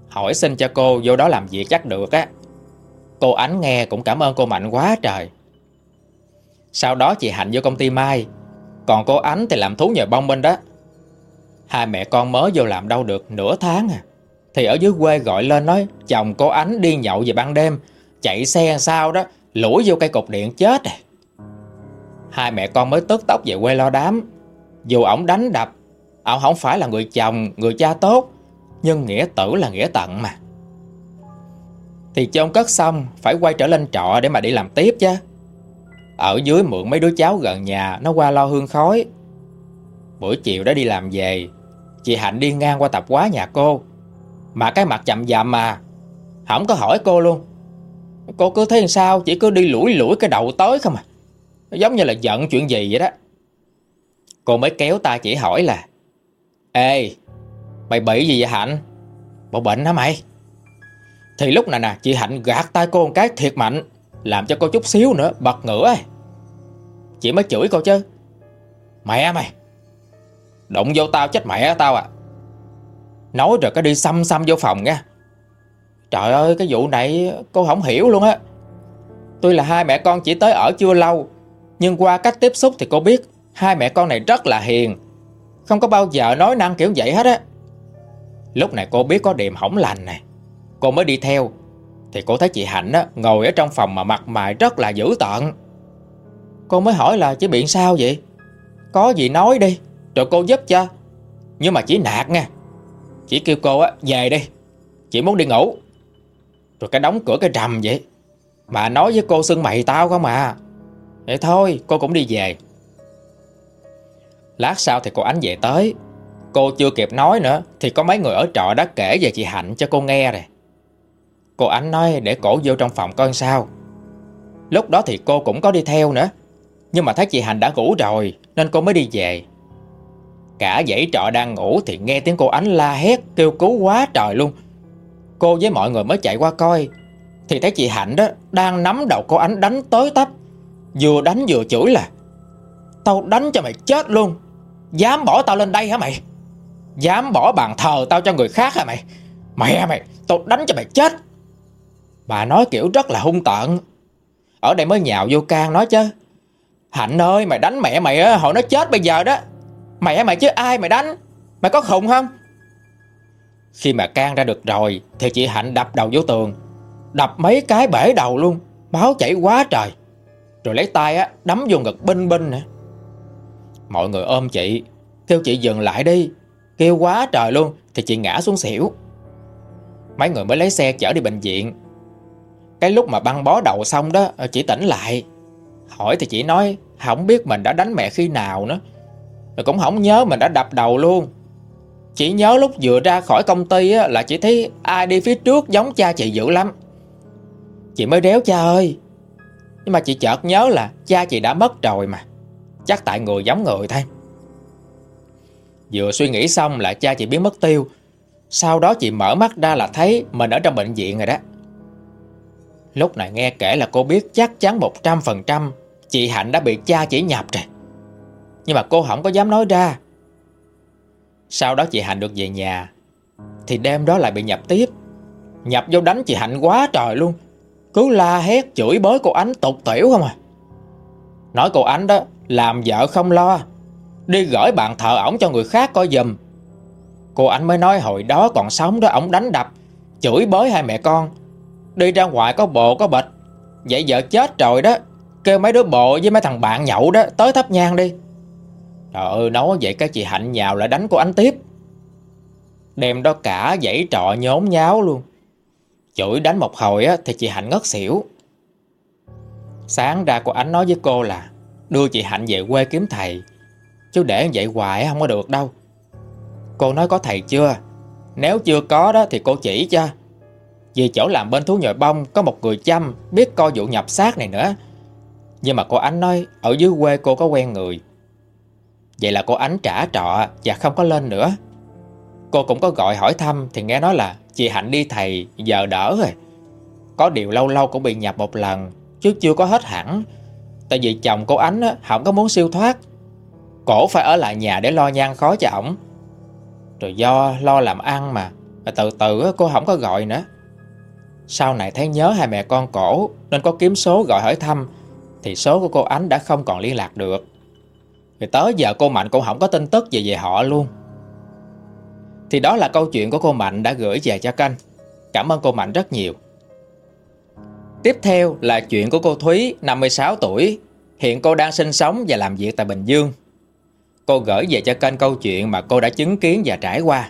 hỏi xin cho cô vô đó làm việc chắc được á. Cô Ánh nghe cũng cảm ơn cô Mạnh quá trời. Sau đó chị Hạnh vô công ty may, còn cô Ánh thì làm thú nhồi bông bên đó. Hai mẹ con mới vô làm đâu được nửa tháng thì ở dưới quê gọi lên nói chồng cô Ánh đi nhậu về ban đêm, chạy xe sao đó lủi vô cây cột điện chết rồi. Hai mẹ con mới tức tốc về quê lo đám. Dù ổng đánh đập, ổng không phải là người chồng, người cha tốt, nhưng nghĩa tử là nghĩa tận mà. Thì chôn cất xong phải quay trở lên trọ để mà đi làm tiếp chứ. Ở dưới mượn mấy đứa cháu gần nhà nó qua lo hương khói. Buổi chiều đó đi làm về, chị Hạnh đi ngang qua tạp hóa nhà cô, mà cái mặt chậm chậm mà không có hỏi cô luôn. Cô cứ thấy sao, chỉ cứ đi lủi lủi cái đầu tới không à, giống như là giận chuyện gì vậy đó. Cô mới kéo tay chỉ hỏi là: Ê, mày bị gì vậy Hạnh? Bộ bệnh hả mày? Thì lúc này nè, chị Hạnh gạt tay cô một cái thiệt mạnh, làm cho cô chút xíu nữa bật ngửa. Chị mới chửi cô chứ: Mẹ mày, đụng vô tao chết mẹ tao à. Nói rồi cái đi xăm xăm vô phòng nha. Trời ơi, cái vụ này cô không hiểu luôn á. Tuy là hai mẹ con chỉ tới ở chưa lâu, nhưng qua cách tiếp xúc thì cô biết hai mẹ con này rất là hiền, không có bao giờ nói năng kiểu vậy hết á. Lúc này cô biết có điềm hỏng lành này, cô mới đi theo. Thì cô thấy chị Hạnh á, ngồi ở trong phòng mà mặt mày rất là dữ tợn. Cô mới hỏi là chị bị sao vậy, có gì nói đi rồi cô giúp cho. Nhưng mà chỉ nạt nha, chỉ kêu cô á về đi, chị muốn đi ngủ. Rồi cái đóng cửa cái rầm vậy, mà nói với cô xưng mày tao không à. Vậy thôi cô cũng đi về. Lát sau thì cô Ánh về tới. Cô chưa kịp nói nữa thì có mấy người ở trọ đã kể về chị Hạnh cho cô nghe rồi. Cô Ánh nói để cổ vô trong phòng coi sao. Lúc đó thì cô cũng có đi theo nữa, nhưng mà thấy chị Hạnh đã ngủ rồi nên cô mới đi về. Cả dãy trọ đang ngủ thì nghe tiếng cô Ánh la hét kêu cứu quá trời luôn. Cô với mọi người mới chạy qua coi, thì thấy chị Hạnh đó đang nắm đầu cô Ánh đánh tới tấp, vừa đánh vừa chửi là: Tao đánh cho mày chết luôn, dám bỏ tao lên đây hả mày? Dám bỏ bàn thờ tao cho người khác hả mày? Mẹ mày, tao đánh cho mày chết. Bà nói kiểu rất là hung tợn. Ở đây mới nhào vô can nói chứ: Hạnh ơi, mày đánh mẹ mày á, hồi nó chết bây giờ đó. Mẹ mày chứ ai mày đánh, mày có khùng không? Khi mà can ra được rồi thì chị Hạnh đập đầu vô tường, đập mấy cái bể đầu luôn, máu chảy quá trời. Rồi lấy tay á đấm vô ngực binh binh nè. Mọi người ôm chị, kêu chị dừng lại đi, kêu quá trời luôn thì chị ngã xuống xỉu. Mấy người mới lấy xe chở đi bệnh viện. Cái lúc mà băng bó đầu xong đó, chị tỉnh lại. Hỏi thì chị nói không biết mình đã đánh mẹ khi nào nữa, rồi cũng không nhớ mình đã đập đầu luôn. Chỉ nhớ lúc vừa ra khỏi công ty á, là chị thấy ai đi phía trước giống cha chị dữ lắm. Chị mới réo cha ơi. Nhưng mà chị chợt nhớ là cha chị đã mất rồi mà, chắc tại người giống người thôi. Vừa suy nghĩ xong là cha chị biến mất tiêu. Sau đó chị mở mắt ra là thấy mình ở trong bệnh viện rồi đó. Lúc này nghe kể là cô biết chắc chắn 100% chị Hạnh đã bị cha chỉ nhập rồi, nhưng mà cô không có dám nói ra. Sau đó chị Hạnh được về nhà, thì đêm đó lại bị nhập tiếp. Nhập vô đánh chị Hạnh quá trời luôn, cứ la hét chửi bới cô Ánh tục tĩu không à. Nói cô Ánh đó làm vợ không lo, đi gửi bàn thờ ổng cho người khác coi giùm. Cô Ánh mới nói hồi đó còn sống đó ổng đánh đập, chửi bới hai mẹ con. Đi ra ngoài có bồ có bịch, vậy vợ chết rồi đó, kêu mấy đứa bồ với mấy thằng bạn nhậu đó tới thắp nhang đi. Trời ơi, nói vậy cái chị Hạnh nhào lại đánh cô Ánh tiếp. Đêm đó cả dãy trọ nhốn nháo luôn. Chửi đánh một hồi á, thì chị Hạnh ngất xỉu. Sáng ra cô Ánh nói với cô là đưa chị Hạnh về quê kiếm thầy, chứ để vậy hoài không có được đâu. Cô nói có thầy chưa? Nếu chưa có đó thì cô chỉ cho. Vì chỗ làm bên thú nhồi bông có một người chăm biết coi vụ nhập xác này nữa. Nhưng mà cô Ánh nói ở dưới quê cô có quen người. Vậy là cô Ánh trả trọ và không có lên nữa. Cô cũng có gọi hỏi thăm thì nghe nói là chị Hạnh đi thầy giờ đỡ rồi. Có điều lâu lâu cũng bị nhập một lần, chứ chưa có hết hẳn. Tại vì chồng cô Ánh á, không có muốn siêu thoát. Cổ phải ở lại nhà để lo nhang khói cho ổng. Rồi do lo làm ăn mà, Mà từ từ cô không có gọi nữa. Sau này thấy nhớ hai mẹ con cổ nên có kiếm số gọi hỏi thăm, thì số của cô Ánh đã không còn liên lạc được. Rồi tới giờ cô Mạnh cũng không có tin tức gì về họ luôn. Thì đó là câu chuyện của cô Mạnh đã gửi về cho kênh. Cảm ơn cô Mạnh rất nhiều. Tiếp theo là chuyện của cô Thúy, 56 tuổi. Hiện cô đang sinh sống và làm việc tại Bình Dương. Cô gửi về cho kênh câu chuyện mà cô đã chứng kiến và trải qua.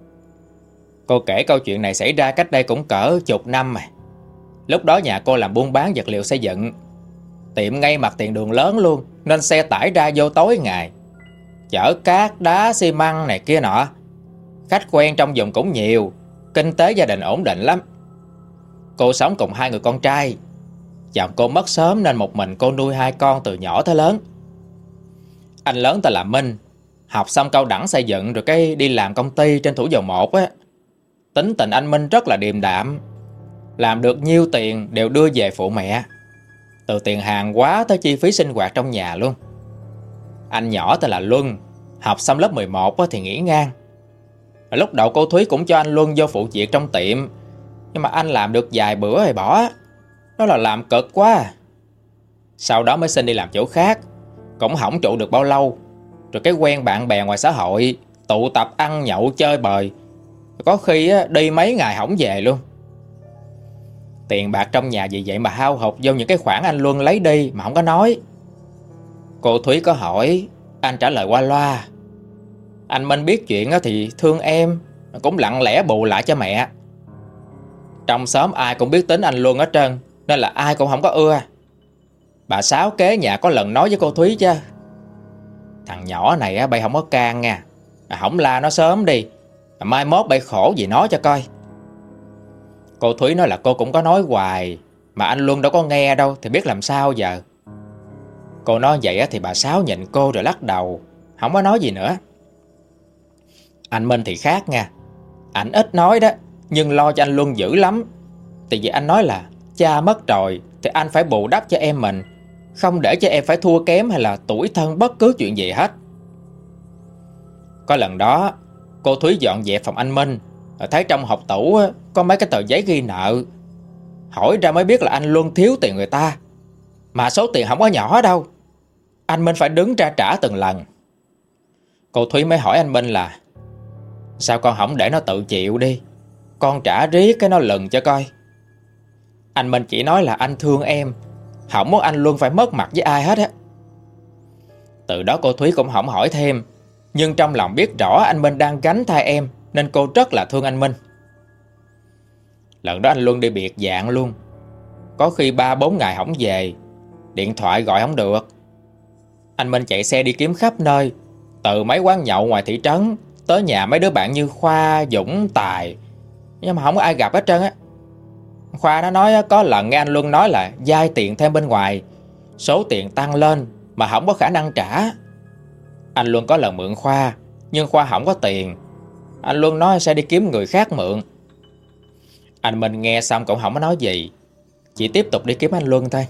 Cô kể câu chuyện này xảy ra cách đây cũng cỡ chục năm mà. Lúc đó nhà cô làm buôn bán vật liệu xây dựng. Tiệm ngay mặt tiền đường lớn luôn, nên xe tải ra vô tối ngày, chở cát, đá, xi măng này kia nọ. Khách quen trong vùng cũng nhiều, kinh tế gia đình ổn định lắm. Cô sống cùng hai người con trai. Chồng cô mất sớm nên một mình cô nuôi hai con từ nhỏ tới lớn. Anh lớn tên là Minh, học xong cao đẳng xây dựng rồi cái đi làm công ty trên Thủ Dầu Một á. Tính tình anh Minh rất là điềm đạm, làm được nhiêu tiền đều đưa về phụ mẹ, từ tiền hàng hóa tới chi phí sinh hoạt trong nhà luôn. Anh nhỏ tên là Luân, học xong lớp 11 thì nghỉ ngang. Lúc đầu cô Thúy cũng cho anh Luân vô phụ việc trong tiệm, nhưng mà anh làm được vài bữa rồi bỏ. Đó là làm cực quá. Sau đó mới xin đi làm chỗ khác, cũng không trụ được bao lâu. Rồi cái quen bạn bè ngoài xã hội, tụ tập ăn nhậu chơi bời, có khi đi mấy ngày không về luôn. Tiền bạc trong nhà vì vậy mà hao hụt vô những cái khoản anh Luân lấy đi mà không có nói. Cô Thúy có hỏi, anh trả lời qua loa. Anh Minh biết chuyện thì thương em, cũng lặng lẽ bù lại cho mẹ. Trong xóm ai cũng biết tính anh Luân hết trơn, nên là ai cũng không có ưa. Bà Sáu kế nhà có lần nói với cô Thúy chứ: thằng nhỏ này bay không có can nha, không la nó sớm đi, mai mốt bay khổ gì nó cho coi. Cô Thúy nói là cô cũng có nói hoài, mà anh Luân đâu có nghe đâu, thì biết làm sao giờ. Cô nói vậy thì bà Sáu nhìn cô rồi lắc đầu, không có nói gì nữa. Anh Minh thì khác nha. Ảnh ít nói đó, nhưng lo cho anh Luân dữ lắm. Tại vì anh nói là cha mất rồi thì anh phải bù đắp cho em mình, không để cho em phải thua kém hay là tủi thân bất cứ chuyện gì hết. Có lần đó cô Thúy dọn dẹp phòng anh Minh, thấy trong hộp tủ có mấy cái tờ giấy ghi nợ. Hỏi ra mới biết là anh Luân thiếu tiền người ta, mà số tiền không có nhỏ đâu. Anh Minh phải đứng ra trả từng lần. Cô Thúy mới hỏi anh Minh là: sao con không để nó tự chịu đi, con trả riết cái nó lừng cho coi. Anh Minh chỉ nói là anh thương em, không muốn anh Luân phải mất mặt với ai hết á. Từ đó cô Thúy cũng không hỏi thêm, nhưng trong lòng biết rõ anh Minh đang gánh thai em, nên cô rất là thương anh Minh. Lần đó anh Luân đi biệt dạng luôn, có khi 3-4 ngày không về, điện thoại gọi không được. Anh Minh chạy xe đi kiếm khắp nơi, từ mấy quán nhậu ngoài thị trấn tới nhà mấy đứa bạn như Khoa, Dũng, Tài, nhưng mà không có ai gặp hết trơn á. Khoa nó nói có lần nghe anh Luân nói là vay tiền thêm bên ngoài, số tiền tăng lên mà không có khả năng trả. Anh Luân có lần mượn Khoa, nhưng Khoa không có tiền. Anh Luân nói sẽ đi kiếm người khác mượn. Anh Minh nghe xong cũng không có nói gì, chỉ tiếp tục đi kiếm anh Luân thôi.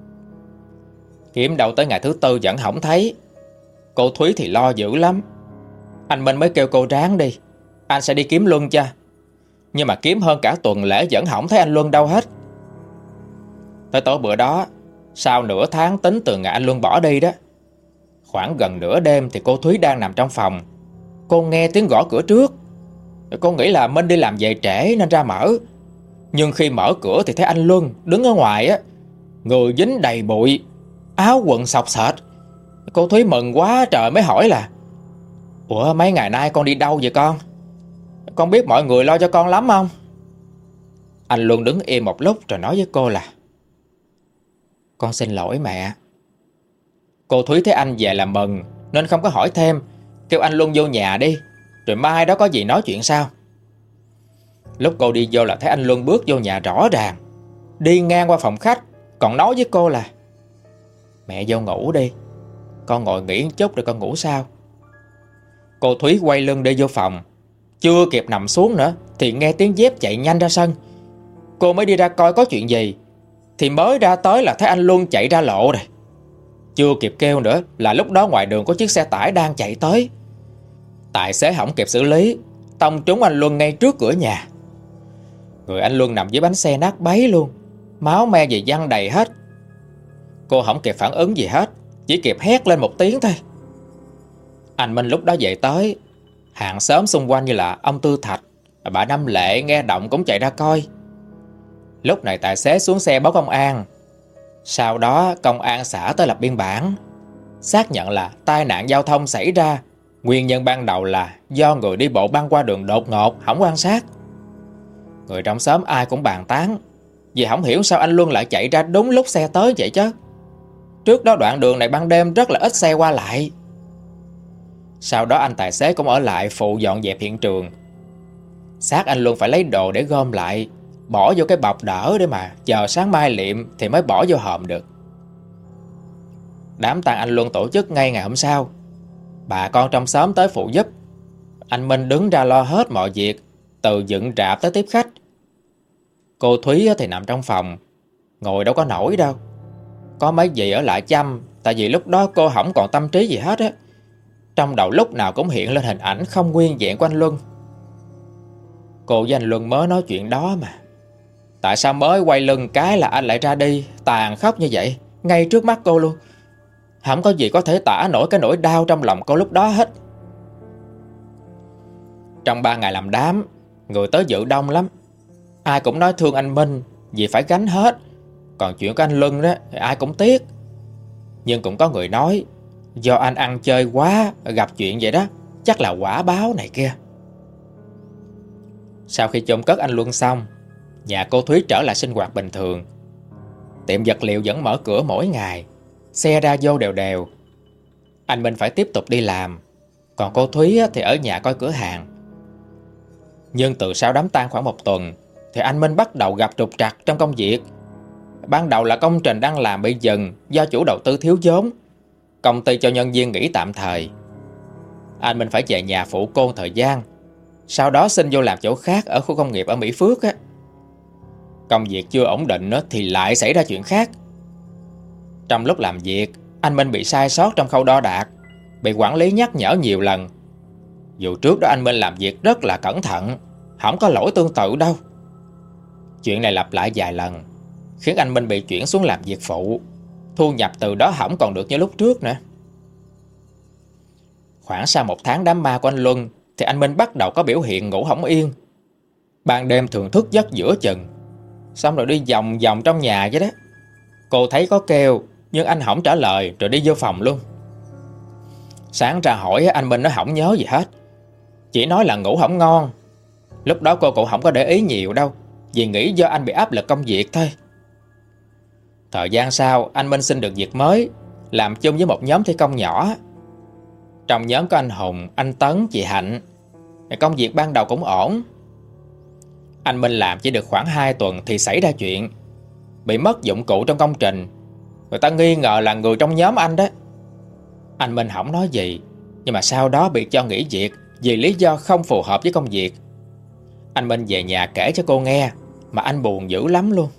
Kiếm đâu tới ngày thứ tư vẫn không thấy. Cô Thúy thì lo dữ lắm. Anh Minh mới kêu cô ráng đi, anh sẽ đi kiếm Luân cho. Nhưng mà kiếm hơn cả tuần lễ vẫn không thấy anh Luân đâu hết. Tới tối bữa đó, sau nửa tháng tính từ ngày anh Luân bỏ đi đó, khoảng gần nửa đêm thì cô Thúy đang nằm trong phòng. Cô nghe tiếng gõ cửa trước. Cô nghĩ là Minh đi làm về trễ nên ra mở. Nhưng khi mở cửa thì thấy anh Luân đứng ở ngoài á, người dính đầy bụi, áo quần xộc xệch. Cô Thúy mừng quá trời mới hỏi là: ủa mấy ngày nay con đi đâu vậy con? Con biết mọi người lo cho con lắm không? Anh Luân đứng im một lúc rồi nói với cô là: con xin lỗi mẹ. Cô Thúy thấy anh về là mừng nên không có hỏi thêm, kêu anh Luân vô nhà đi, rồi mai đó có gì nói chuyện sau. Lúc cô đi vô là thấy anh Luân bước vô nhà rõ ràng, đi ngang qua phòng khách, còn nói với cô là: mẹ vô ngủ đi, con ngồi nghỉ một chút rồi con ngủ sau. Cô Thúy quay lưng đi vô phòng. Chưa kịp nằm xuống nữa thì nghe tiếng dép chạy nhanh ra sân. Cô mới đi ra coi có chuyện gì, thì mới ra tới là thấy anh Luân chạy ra lộ rồi. Chưa kịp kêu nữa là lúc đó ngoài đường có chiếc xe tải đang chạy tới. Tài xế không kịp xử lý, tông trúng anh Luân ngay trước cửa nhà. Người anh Luân nằm dưới bánh xe nát bấy luôn, máu me gì văng đầy hết. Cô không kịp phản ứng gì hết, chỉ kịp hét lên một tiếng thôi. Anh Minh lúc đó về tới. Hàng xóm xung quanh như là ông Tư Thạch, bà Năm Lệ nghe động cũng chạy ra coi. Lúc này tài xế xuống xe báo công an. Sau đó công an xã tới lập biên bản, xác nhận là tai nạn giao thông xảy ra. Nguyên nhân ban đầu là do người đi bộ băng qua đường đột ngột, không quan sát. Người trong xóm ai cũng bàn tán, vì không hiểu sao anh Luân lại chạy ra đúng lúc xe tới vậy chứ. Trước đó đoạn đường này ban đêm rất là ít xe qua lại. Sau đó anh tài xế cũng ở lại phụ dọn dẹp hiện trường. Xác anh Luân phải lấy đồ để gom lại, bỏ vô cái bọc đỡ để mà chờ sáng mai liệm thì mới bỏ vô hòm được. Đám tang anh Luân tổ chức ngay ngày hôm sau. Bà con trong xóm tới phụ giúp. Anh Minh đứng ra lo hết mọi việc, từ dựng rạp tới tiếp khách. Cô Thúy thì nằm trong phòng, ngồi đâu có nổi đâu. Có mấy dì ở lại chăm, tại vì lúc đó cô không còn tâm trí gì hết á. Trong đầu lúc nào cũng hiện lên hình ảnh không nguyên vẹn của anh Luân. Cô với anh Luân mới nói chuyện đó mà. Tại sao mới quay lưng cái là anh lại ra đi tàn khóc như vậy, ngay trước mắt cô luôn. Không có gì có thể tả nổi cái nỗi đau trong lòng cô lúc đó hết. Trong 3 ngày làm đám, người tới dự đông lắm. Ai cũng nói thương anh Minh vì phải gánh hết. Còn chuyện của anh Luân đó thì ai cũng tiếc. Nhưng cũng có người nói do anh ăn chơi quá, gặp chuyện vậy đó, chắc là quả báo này kia. Sau khi chôn cất anh Luân xong, nhà cô Thúy trở lại sinh hoạt bình thường. Tiệm vật liệu vẫn mở cửa mỗi ngày, xe ra vô đều đều. Anh Minh phải tiếp tục đi làm, còn cô Thúy thì ở nhà coi cửa hàng. Nhưng từ sau đám tang khoảng 1 tuần thì anh Minh bắt đầu gặp trục trặc trong công việc. Ban đầu là công trình đang làm bị dừng do chủ đầu tư thiếu vốn, công ty cho nhân viên nghỉ tạm thời. Anh Minh phải về nhà phụ cô thời gian, sau đó xin vô làm chỗ khác ở khu công nghiệp ở Mỹ Phước á. Công việc chưa ổn định thì lại xảy ra chuyện khác. Trong lúc làm việc, anh Minh bị sai sót trong khâu đo đạc, bị quản lý nhắc nhở nhiều lần. Dù trước đó anh Minh làm việc rất là cẩn thận, không có lỗi tương tự đâu. Chuyện này lặp lại vài lần, khiến anh Minh bị chuyển xuống làm việc phụ. Thu nhập từ đó không còn được như lúc trước nữa. Khoảng sau 1 tháng đám ma của anh Luân thì anh Minh bắt đầu có biểu hiện ngủ không yên. Ban đêm thường thức giấc giữa chừng, xong rồi đi vòng vòng trong nhà vậy đó. Cô thấy có kêu, nhưng anh không trả lời rồi đi vô phòng luôn. Sáng ra hỏi anh Minh nó không nhớ gì hết, chỉ nói là ngủ không ngon. Lúc đó cô cũng không có để ý nhiều đâu, vì nghĩ do anh bị áp lực công việc thôi. Thời gian sau, anh Minh xin được việc mới, làm chung với một nhóm thi công nhỏ. Trong nhóm có anh Hùng, anh Tấn, chị Hạnh. Công việc ban đầu cũng ổn. Anh Minh làm chỉ được khoảng 2 tuần thì xảy ra chuyện. Bị mất dụng cụ trong công trình. Người ta nghi ngờ là người trong nhóm anh đó. Anh Minh không nói gì, nhưng mà sau đó bị cho nghỉ việc vì lý do không phù hợp với công việc. Anh Minh về nhà kể cho cô nghe, mà anh buồn dữ lắm luôn.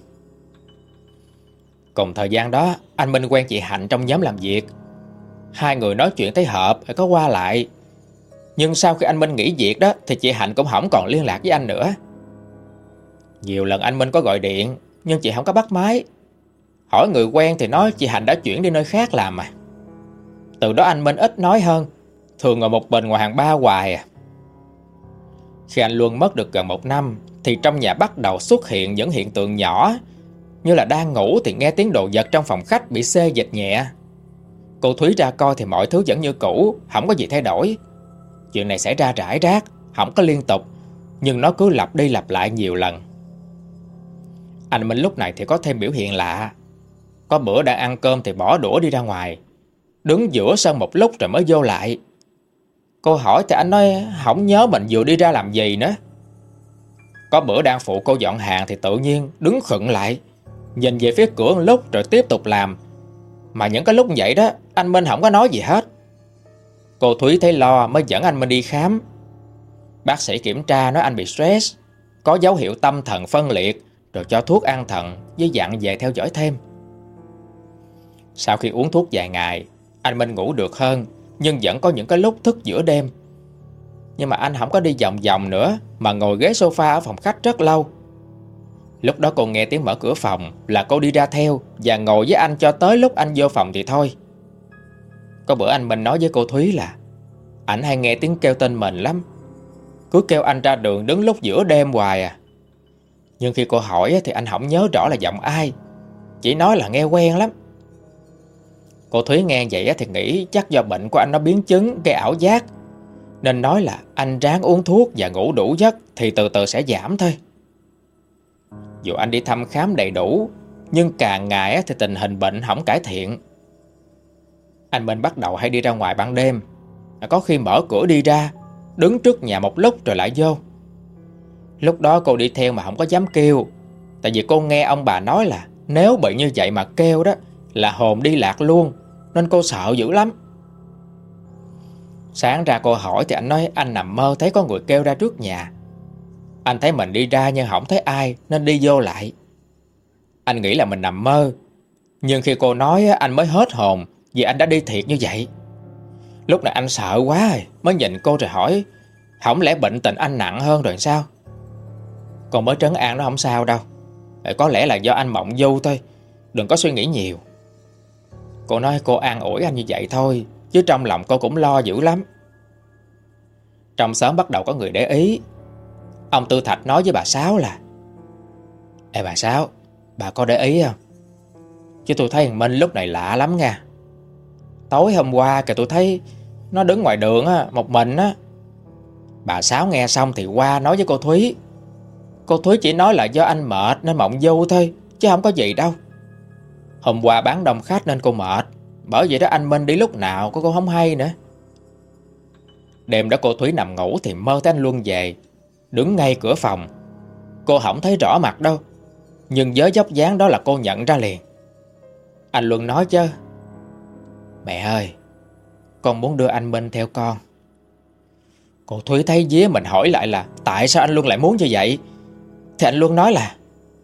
Cùng thời gian đó, anh Minh quen chị Hạnh trong nhóm làm việc. Hai người nói chuyện thấy hợp, có qua lại. Nhưng sau khi anh Minh nghỉ việc đó thì chị Hạnh cũng không còn liên lạc với anh nữa. Nhiều lần anh Minh có gọi điện, nhưng chị không có bắt máy. Hỏi người quen thì nói chị Hạnh đã chuyển đi nơi khác làm mà. Từ đó anh Minh ít nói hơn, thường ngồi một mình ngoài hàng bar hoài à. Khi anh Luân mất được gần 1 năm thì trong nhà bắt đầu xuất hiện những hiện tượng nhỏ, như là đang ngủ thì nghe tiếng đồ vật trong phòng khách bị xê dịch nhẹ. Cô Thúy ra coi thì mọi thứ vẫn như cũ, không có gì thay đổi. Chuyện này xảy ra rải rác, không có liên tục, nhưng nó cứ lặp đi lặp lại nhiều lần. Anh Minh lúc này thì có thêm biểu hiện lạ. Có bữa đang ăn cơm thì bỏ đũa đi ra ngoài, đứng giữa sân một lúc rồi mới vô lại. Cô hỏi thì anh nói không nhớ mình vừa đi ra làm gì nữa. Có bữa đang phụ cô dọn hàng thì tự nhiên đứng khựng lại, nhìn về phía cửa một lúc rồi tiếp tục làm. Mà những cái lúc vậy đó, anh Minh không có nói gì hết. Cô Thúy thấy lo mới dẫn anh Minh đi khám. Bác sĩ kiểm tra nói anh bị stress, có dấu hiệu tâm thần phân liệt, rồi cho thuốc an thần với dặn về theo dõi thêm. Sau khi uống thuốc vài ngày, anh Minh ngủ được hơn, nhưng vẫn có những cái lúc thức giữa đêm. Nhưng mà anh không có đi vòng vòng nữa, mà ngồi ghế sofa ở phòng khách rất lâu. Lúc đó cô nghe tiếng mở cửa phòng là cô đi ra theo và ngồi với anh cho tới lúc anh vô phòng thì thôi. Có bữa anh Minh nói với cô Thúy là ảnh hay nghe tiếng kêu tên mình lắm, cứ kêu anh ra đường đứng lúc giữa đêm hoài à. Nhưng khi cô hỏi thì anh không nhớ rõ là giọng ai, chỉ nói là nghe quen lắm. Cô Thúy nghe vậy thì nghĩ chắc do bệnh của anh nó biến chứng gây ảo giác, nên nói là anh ráng uống thuốc và ngủ đủ giấc thì từ từ sẽ giảm thôi. Dù anh đi thăm khám đầy đủ, nhưng càng ngày thì tình hình bệnh không cải thiện. Anh Minh bắt đầu hay đi ra ngoài ban đêm, có khi mở cửa đi ra, đứng trước nhà một lúc rồi lại vô. Lúc đó cô đi theo mà không có dám kêu, tại vì cô nghe ông bà nói là nếu bị như vậy mà kêu đó là hồn đi lạc luôn, nên cô sợ dữ lắm. Sáng ra cô hỏi thì anh nói anh nằm mơ thấy có người kêu ra trước nhà. Anh thấy mình đi ra nhưng không thấy ai nên đi vô lại. Anh nghĩ là mình nằm mơ, nhưng khi cô nói anh mới hết hồn vì anh đã đi thiệt như vậy. Lúc này anh sợ quá rồi, mới nhìn cô rồi hỏi không lẽ bệnh tình anh nặng hơn rồi sao? Cô mới trấn an nó không sao đâu, có lẽ là do anh mộng du thôi, đừng có suy nghĩ nhiều. Cô nói cô an ủi anh như vậy thôi, chứ trong lòng cô cũng lo dữ lắm. Trong xóm bắt đầu có người để ý. Ông Tư Thạch nói với bà Sáu là: Ê bà Sáu, bà có để ý không? Chứ tôi thấy thằng Minh lúc này lạ lắm nha. Tối hôm qua kìa tôi thấy nó đứng ngoài đường một mình á. Bà Sáu nghe xong thì qua nói với cô Thúy. Cô Thúy chỉ nói là do anh mệt nên mộng du thôi, chứ không có gì đâu. Hôm qua bán đông khách nên cô mệt, bởi vậy đó anh Minh đi lúc nào cô không hay nữa. Đêm đó cô Thúy nằm ngủ thì mơ thấy anh Luân về, đứng ngay cửa phòng. Cô không thấy rõ mặt đâu, nhưng với dốc dáng đó là cô nhận ra liền. Anh Luân nói chứ: Mẹ ơi, con muốn đưa anh Minh theo con. Cô Thúy thấy vía mình hỏi lại là tại sao anh Luân lại muốn như vậy, thì anh Luân nói là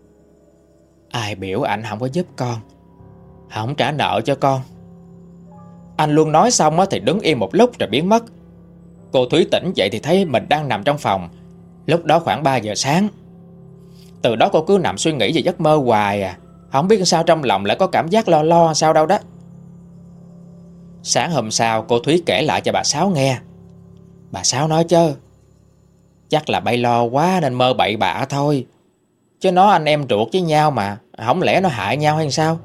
ai biểu anh không có giúp con, không trả nợ cho con. Anh Luân nói xong thì đứng im một lúc rồi biến mất. Cô Thúy tỉnh dậy thì thấy mình đang nằm trong phòng. Lúc đó khoảng 3 giờ sáng. Từ đó cô cứ nằm suy nghĩ về giấc mơ hoài à, không biết sao trong lòng lại có cảm giác lo lo sao đâu đó. Sáng hôm sau cô Thúy kể lại cho bà Sáu nghe. Bà Sáu nói chứ chắc là bay lo quá nên mơ bậy bạ thôi, chứ nó anh em ruột với nhau mà, không lẽ nó hại nhau hay sao?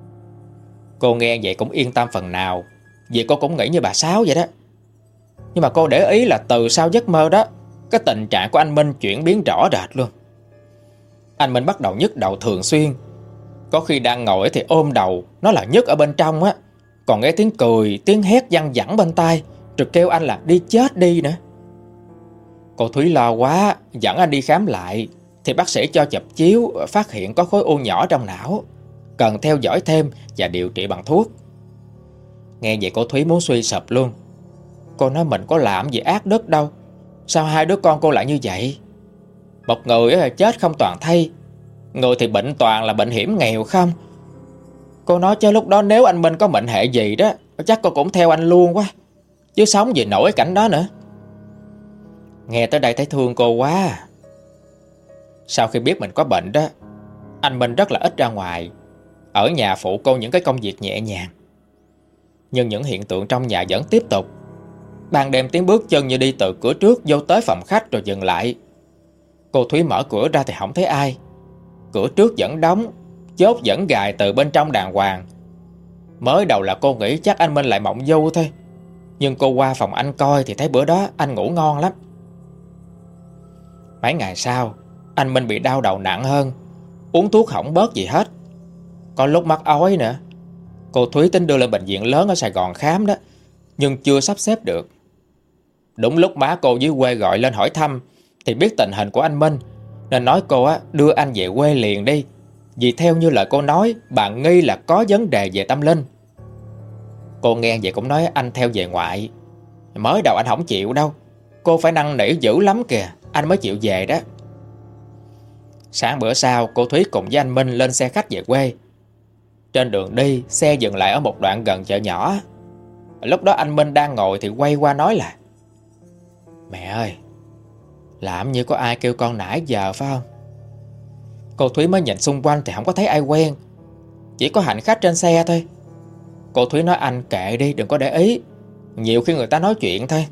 Cô nghe vậy cũng yên tâm phần nào, vì cô cũng nghĩ như bà Sáu vậy đó. Nhưng mà cô để ý là từ sau giấc mơ đó, cái tình trạng của anh Minh chuyển biến rõ rệt luôn. Anh Minh bắt đầu nhức đầu thường xuyên. Có khi đang ngồi thì ôm đầu, nó là nhức ở bên trong á. Còn nghe tiếng cười, tiếng hét văng vẳng bên tai, rồi kêu anh là đi chết đi nữa. Cô Thúy lo quá, dẫn anh đi khám lại. Thì bác sĩ cho chụp chiếu, phát hiện có khối u nhỏ trong não, cần theo dõi thêm và điều trị bằng thuốc. Nghe vậy cô Thúy muốn suy sụp luôn. Cô nói mình có làm gì ác đức đâu, sao hai đứa con cô lại như vậy? Một người chết không toàn thây, người thì bệnh toàn là bệnh hiểm nghèo không. Cô nói chứ lúc đó nếu anh Minh có mệnh hệ gì đó, chắc cô cũng theo anh luôn quá, chứ sống gì nổi cảnh đó nữa. Nghe tới đây thấy thương cô quá. Sau khi biết mình có bệnh đó, anh Minh rất là ít ra ngoài, ở nhà phụ cô những cái công việc nhẹ nhàng. Nhưng những hiện tượng trong nhà vẫn tiếp tục. Ban đêm tiếng bước chân như đi từ cửa trước vô tới phòng khách rồi dừng lại. Cô Thúy mở cửa ra thì không thấy ai. Cửa trước vẫn đóng, chốt vẫn gài từ bên trong đàng hoàng. Mới đầu là cô nghĩ chắc anh Minh lại mộng du thôi, nhưng cô qua phòng anh coi thì thấy bữa đó anh ngủ ngon lắm. Mấy ngày sau, anh Minh bị đau đầu nặng hơn, uống thuốc không bớt gì hết. Có lúc mắc ói nữa. Cô Thúy tính đưa lên bệnh viện lớn ở Sài Gòn khám đó, nhưng chưa sắp xếp được. Đúng lúc má cô dưới quê gọi lên hỏi thăm thì biết tình hình của anh Minh, nên nói cô đưa anh về quê liền đi, vì theo như lời cô nói, bà nghi là có vấn đề về tâm linh. Cô nghe vậy cũng nói anh theo về ngoại. Mới đầu anh không chịu đâu, cô phải năn nỉ dữ lắm kìa, anh mới chịu về đó. Sáng bữa sau, cô Thúy cùng với anh Minh lên xe khách về quê. Trên đường đi, xe dừng lại ở một đoạn gần chợ nhỏ. Lúc đó anh Minh đang ngồi thì quay qua nói là Mẹ ơi, làm như có ai kêu con nãy giờ phải không? Cô Thúy mới nhìn xung quanh thì không có thấy ai quen, chỉ có hành khách trên xe thôi. Cô Thúy nói anh kệ đi, đừng có để ý, nhiều khi người ta nói chuyện thôi.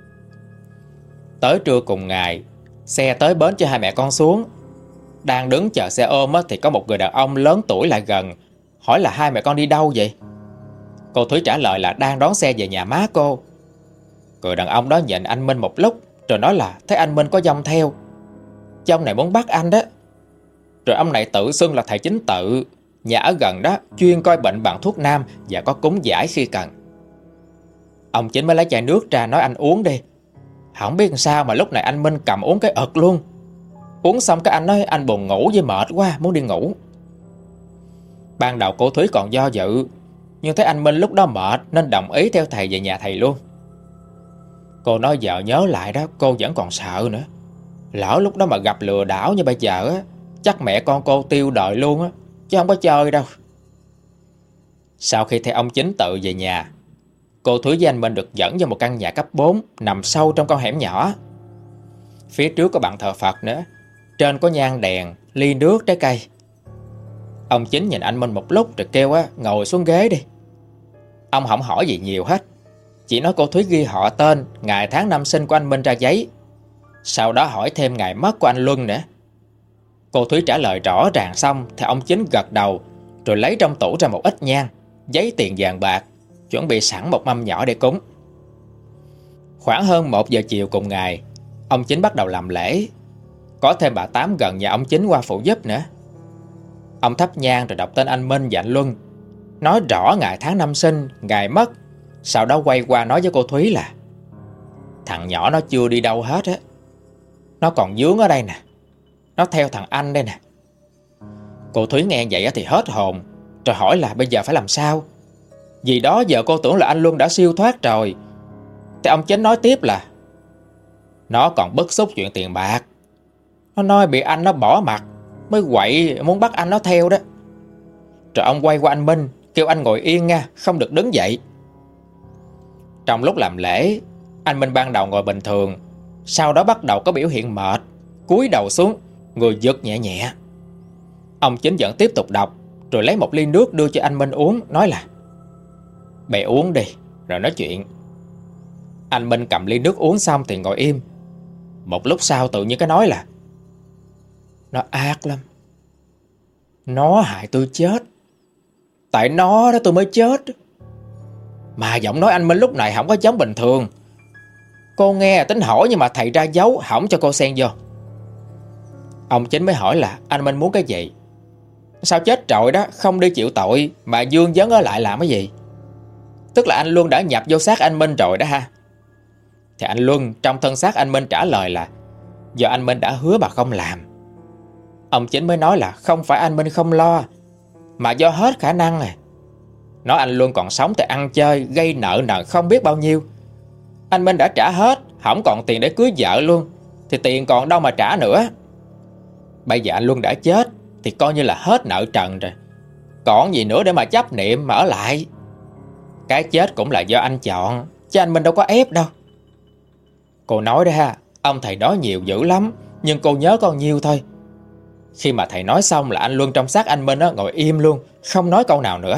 Tới trưa cùng ngày, xe tới bến cho hai mẹ con xuống. Đang đứng chờ xe ôm thì có một người đàn ông lớn tuổi lại gần, hỏi là hai mẹ con đi đâu vậy? Cô Thúy trả lời là đang đón xe về nhà má cô. Người đàn ông đó nhìn anh Minh một lúc rồi nói là thấy anh Minh có dông theo, chứ ông này muốn bắt anh đó. Rồi ông này tự xưng là thầy chính tự, nhà ở gần đó, chuyên coi bệnh bằng thuốc nam và có cúng giải khi cần. Ông chính mới lấy chai nước ra nói anh uống đi. Không biết sao mà lúc này anh Minh cầm uống cái ực luôn. Uống xong cái anh nói anh buồn ngủ với mệt quá, muốn đi ngủ. Ban đầu cô Thúy còn do dự, nhưng thấy anh Minh lúc đó mệt nên đồng ý theo thầy về nhà thầy luôn. Cô nói giờ nhớ lại đó, cô vẫn còn sợ nữa. Lỡ lúc đó mà gặp lừa đảo như bây giờ á, chắc mẹ con cô tiêu đời luôn á, chứ không có chơi đâu. Sau khi theo ông chính tự về nhà, cô Thúy với anh Minh được dẫn vào một căn nhà cấp 4 nằm sâu trong con hẻm nhỏ. Phía trước có bàn thờ Phật nữa, trên có nhang đèn, ly nước, trái cây. Ông chính nhìn anh Minh một lúc rồi kêu ngồi xuống ghế đi. Ông không hỏi gì nhiều hết, chỉ nói cô Thúy ghi họ tên, ngày tháng năm sinh của anh Minh ra giấy. Sau đó hỏi thêm ngày mất của anh Luân nữa. Cô Thúy trả lời rõ ràng xong thì ông chính gật đầu, rồi lấy trong tủ ra một ít nhang, giấy tiền vàng bạc, chuẩn bị sẵn một mâm nhỏ để cúng. Khoảng hơn 1 giờ chiều cùng ngày, ông chính bắt đầu làm lễ. Có thêm bà Tám gần nhà ông chính qua phụ giúp nữa. Ông thắp nhang rồi đọc tên anh Minh và anh Luân, nói rõ ngày tháng năm sinh, ngày mất. Sau đó quay qua nói với cô Thúy là thằng nhỏ nó chưa đi đâu hết á, nó còn vướng ở đây nè, nó theo thằng anh đây nè. Cô Thúy nghe vậy thì hết hồn, rồi hỏi là bây giờ phải làm sao. Vì đó giờ cô tưởng là anh Luân đã siêu thoát rồi. Thì ông chính nói tiếp là nó còn bức xúc chuyện tiền bạc. Nó nói bị anh nó bỏ mặt mới quậy muốn bắt anh nó theo đó. Rồi ông quay qua anh Minh, kêu anh ngồi yên nha, không được đứng dậy. Trong lúc làm lễ, anh Minh ban đầu ngồi bình thường, sau đó bắt đầu có biểu hiện mệt, cúi đầu xuống, người giật nhẹ nhẹ. Ông chính vẫn tiếp tục đọc, rồi lấy một ly nước đưa cho anh Minh uống, nói là bè uống đi, rồi nói chuyện. Anh Minh cầm ly nước uống xong thì ngồi im. Một lúc sau tự nhiên cái nói là nó ác lắm, nó hại tôi chết, tại nó đó tôi mới chết. Mà giọng nói anh Minh lúc này không có giống bình thường. Cô nghe tính hỏi nhưng mà thầy ra dấu, hỏng cho cô xen vô. Ông chính mới hỏi là anh Minh muốn cái gì. Sao chết rồi đó, không đi chịu tội mà dương vấn ở lại làm cái gì? Tức là anh Luân đã nhập vô xác anh Minh rồi đó ha. Thì anh Luân trong thân xác anh Minh trả lời là do anh Minh đã hứa mà không làm. Ông chính mới nói là không phải anh Minh không lo, mà do hết khả năng rồi. Nói anh Luân còn sống thì ăn chơi, gây nợ nần không biết bao nhiêu. Anh Minh đã trả hết, không còn tiền để cưới vợ luôn, thì tiền còn đâu mà trả nữa. Bây giờ anh Luân đã chết thì coi như là hết nợ trần rồi, còn gì nữa để mà chấp niệm mà ở lại. Cái chết cũng là do anh chọn, chứ anh Minh đâu có ép đâu. Cô nói đó ha, ông thầy nói nhiều dữ lắm, nhưng cô nhớ con nhiêu thôi. Khi mà thầy nói xong là anh Luân trong xác anh Minh ngồi im luôn, không nói câu nào nữa.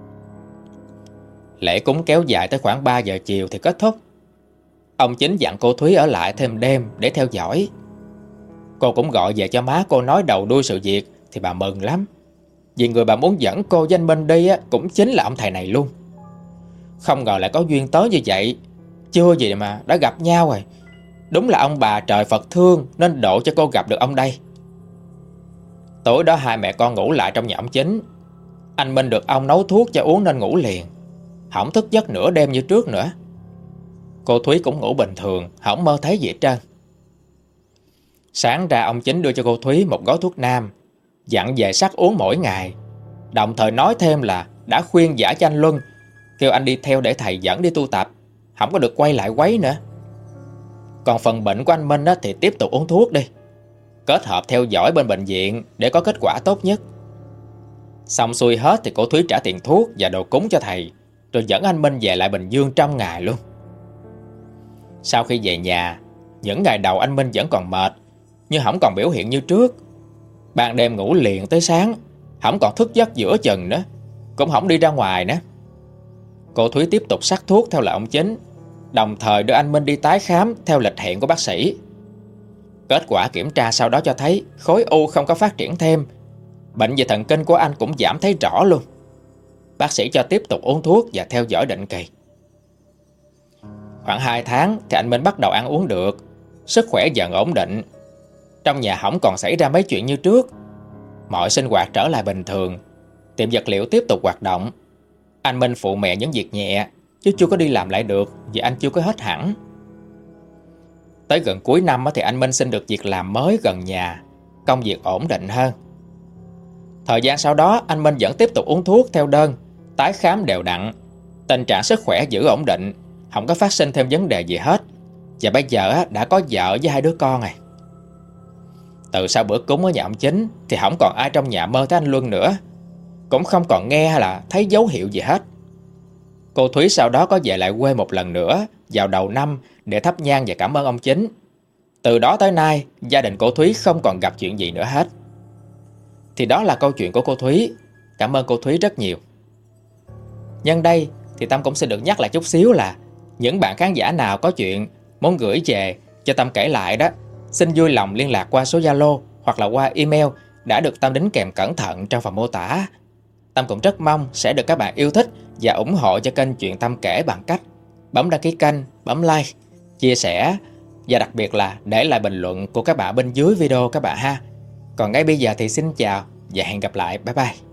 Lễ cúng kéo dài tới khoảng 3 giờ chiều thì kết thúc. Ông chính dặn cô Thúy ở lại thêm đêm để theo dõi. Cô cũng gọi về cho má cô nói đầu đuôi sự việc thì bà mừng lắm. Vì người bà muốn dẫn cô với anh Minh đi cũng chính là ông thầy này luôn. Không ngờ lại có duyên tới như vậy. Chưa gì mà đã gặp nhau rồi. Đúng là ông bà trời Phật thương nên độ cho cô gặp được ông đây. Tối đó hai mẹ con ngủ lại trong nhà ông chính. Anh Minh được ông nấu thuốc cho uống nên ngủ liền, không thức giấc nửa đêm như trước nữa. Cô Thúy cũng ngủ bình thường, không mơ thấy gì hết trơn. Sáng ra ông chính đưa cho cô Thúy một gói thuốc nam, dặn về sắc uống mỗi ngày. Đồng thời nói thêm là đã khuyên giải cho anh Luân, kêu anh đi theo để thầy dẫn đi tu tập, không có được quay lại quấy nữa. Còn phần bệnh của anh Minh thì tiếp tục uống thuốc đi, kết hợp theo dõi bên bệnh viện để có kết quả tốt nhất. Xong xuôi hết thì cô Thúy trả tiền thuốc và đồ cúng cho thầy, rồi dẫn anh Minh về lại Bình Dương trong ngày luôn. Sau khi về nhà, Những ngày đầu anh Minh vẫn còn mệt, nhưng không còn biểu hiện như trước. Ban đêm ngủ liền tới sáng, không còn thức giấc giữa chừng nữa, cũng không đi ra ngoài nữa. Cô Thúy tiếp tục sắc thuốc theo lời ông Chính, đồng thời đưa anh Minh đi tái khám theo lịch hẹn của bác sĩ. Kết quả kiểm tra sau đó cho thấy khối u không có phát triển thêm. Bệnh về thần kinh của anh cũng giảm thấy rõ luôn. Bác sĩ cho tiếp tục uống thuốc và theo dõi định kỳ. Khoảng 2 tháng thì anh Minh bắt đầu ăn uống được, sức khỏe dần ổn định. Trong nhà không còn xảy ra mấy chuyện như trước. Mọi sinh hoạt trở lại bình thường. Tiệm vật liệu tiếp tục hoạt động. Anh Minh phụ mẹ những việc nhẹ, chứ chưa có đi làm lại được vì anh chưa có hết hẳn. Tới gần cuối năm thì anh Minh xin được việc làm mới gần nhà, công việc ổn định hơn. Thời gian sau đó anh Minh vẫn tiếp tục uống thuốc theo đơn, tái khám đều đặn. Tình trạng sức khỏe giữ ổn định, không có phát sinh thêm vấn đề gì hết. Và bây giờ đã có vợ với 2 đứa con rồi. Từ sau bữa cúng ở nhà ông Chính thì không còn ai trong nhà mơ tới anh Luân nữa. Cũng không còn nghe hay là thấy dấu hiệu gì hết. Cô Thúy sau đó có về lại quê một lần nữa vào đầu năm để thắp nhang và cảm ơn ông Chính. Từ đó tới nay, gia đình cô Thúy không còn gặp chuyện gì nữa hết. Thì đó là câu chuyện của cô Thúy. Cảm ơn cô Thúy rất nhiều. Nhân đây thì Tâm cũng xin được nhắc lại chút xíu là những bạn khán giả nào có chuyện muốn gửi về cho Tâm kể lại đó, xin vui lòng liên lạc qua số Zalo hoặc là qua email đã được Tâm đính kèm cẩn thận trong phần mô tả. Tâm cũng rất mong sẽ được các bạn yêu thích và ủng hộ cho kênh Chuyện Tâm Kể bằng cách bấm đăng ký kênh, bấm like, chia sẻ và đặc biệt là để lại bình luận của các bạn bên dưới video các bạn ha. Còn ngay bây giờ thì xin chào và hẹn gặp lại. Bye bye.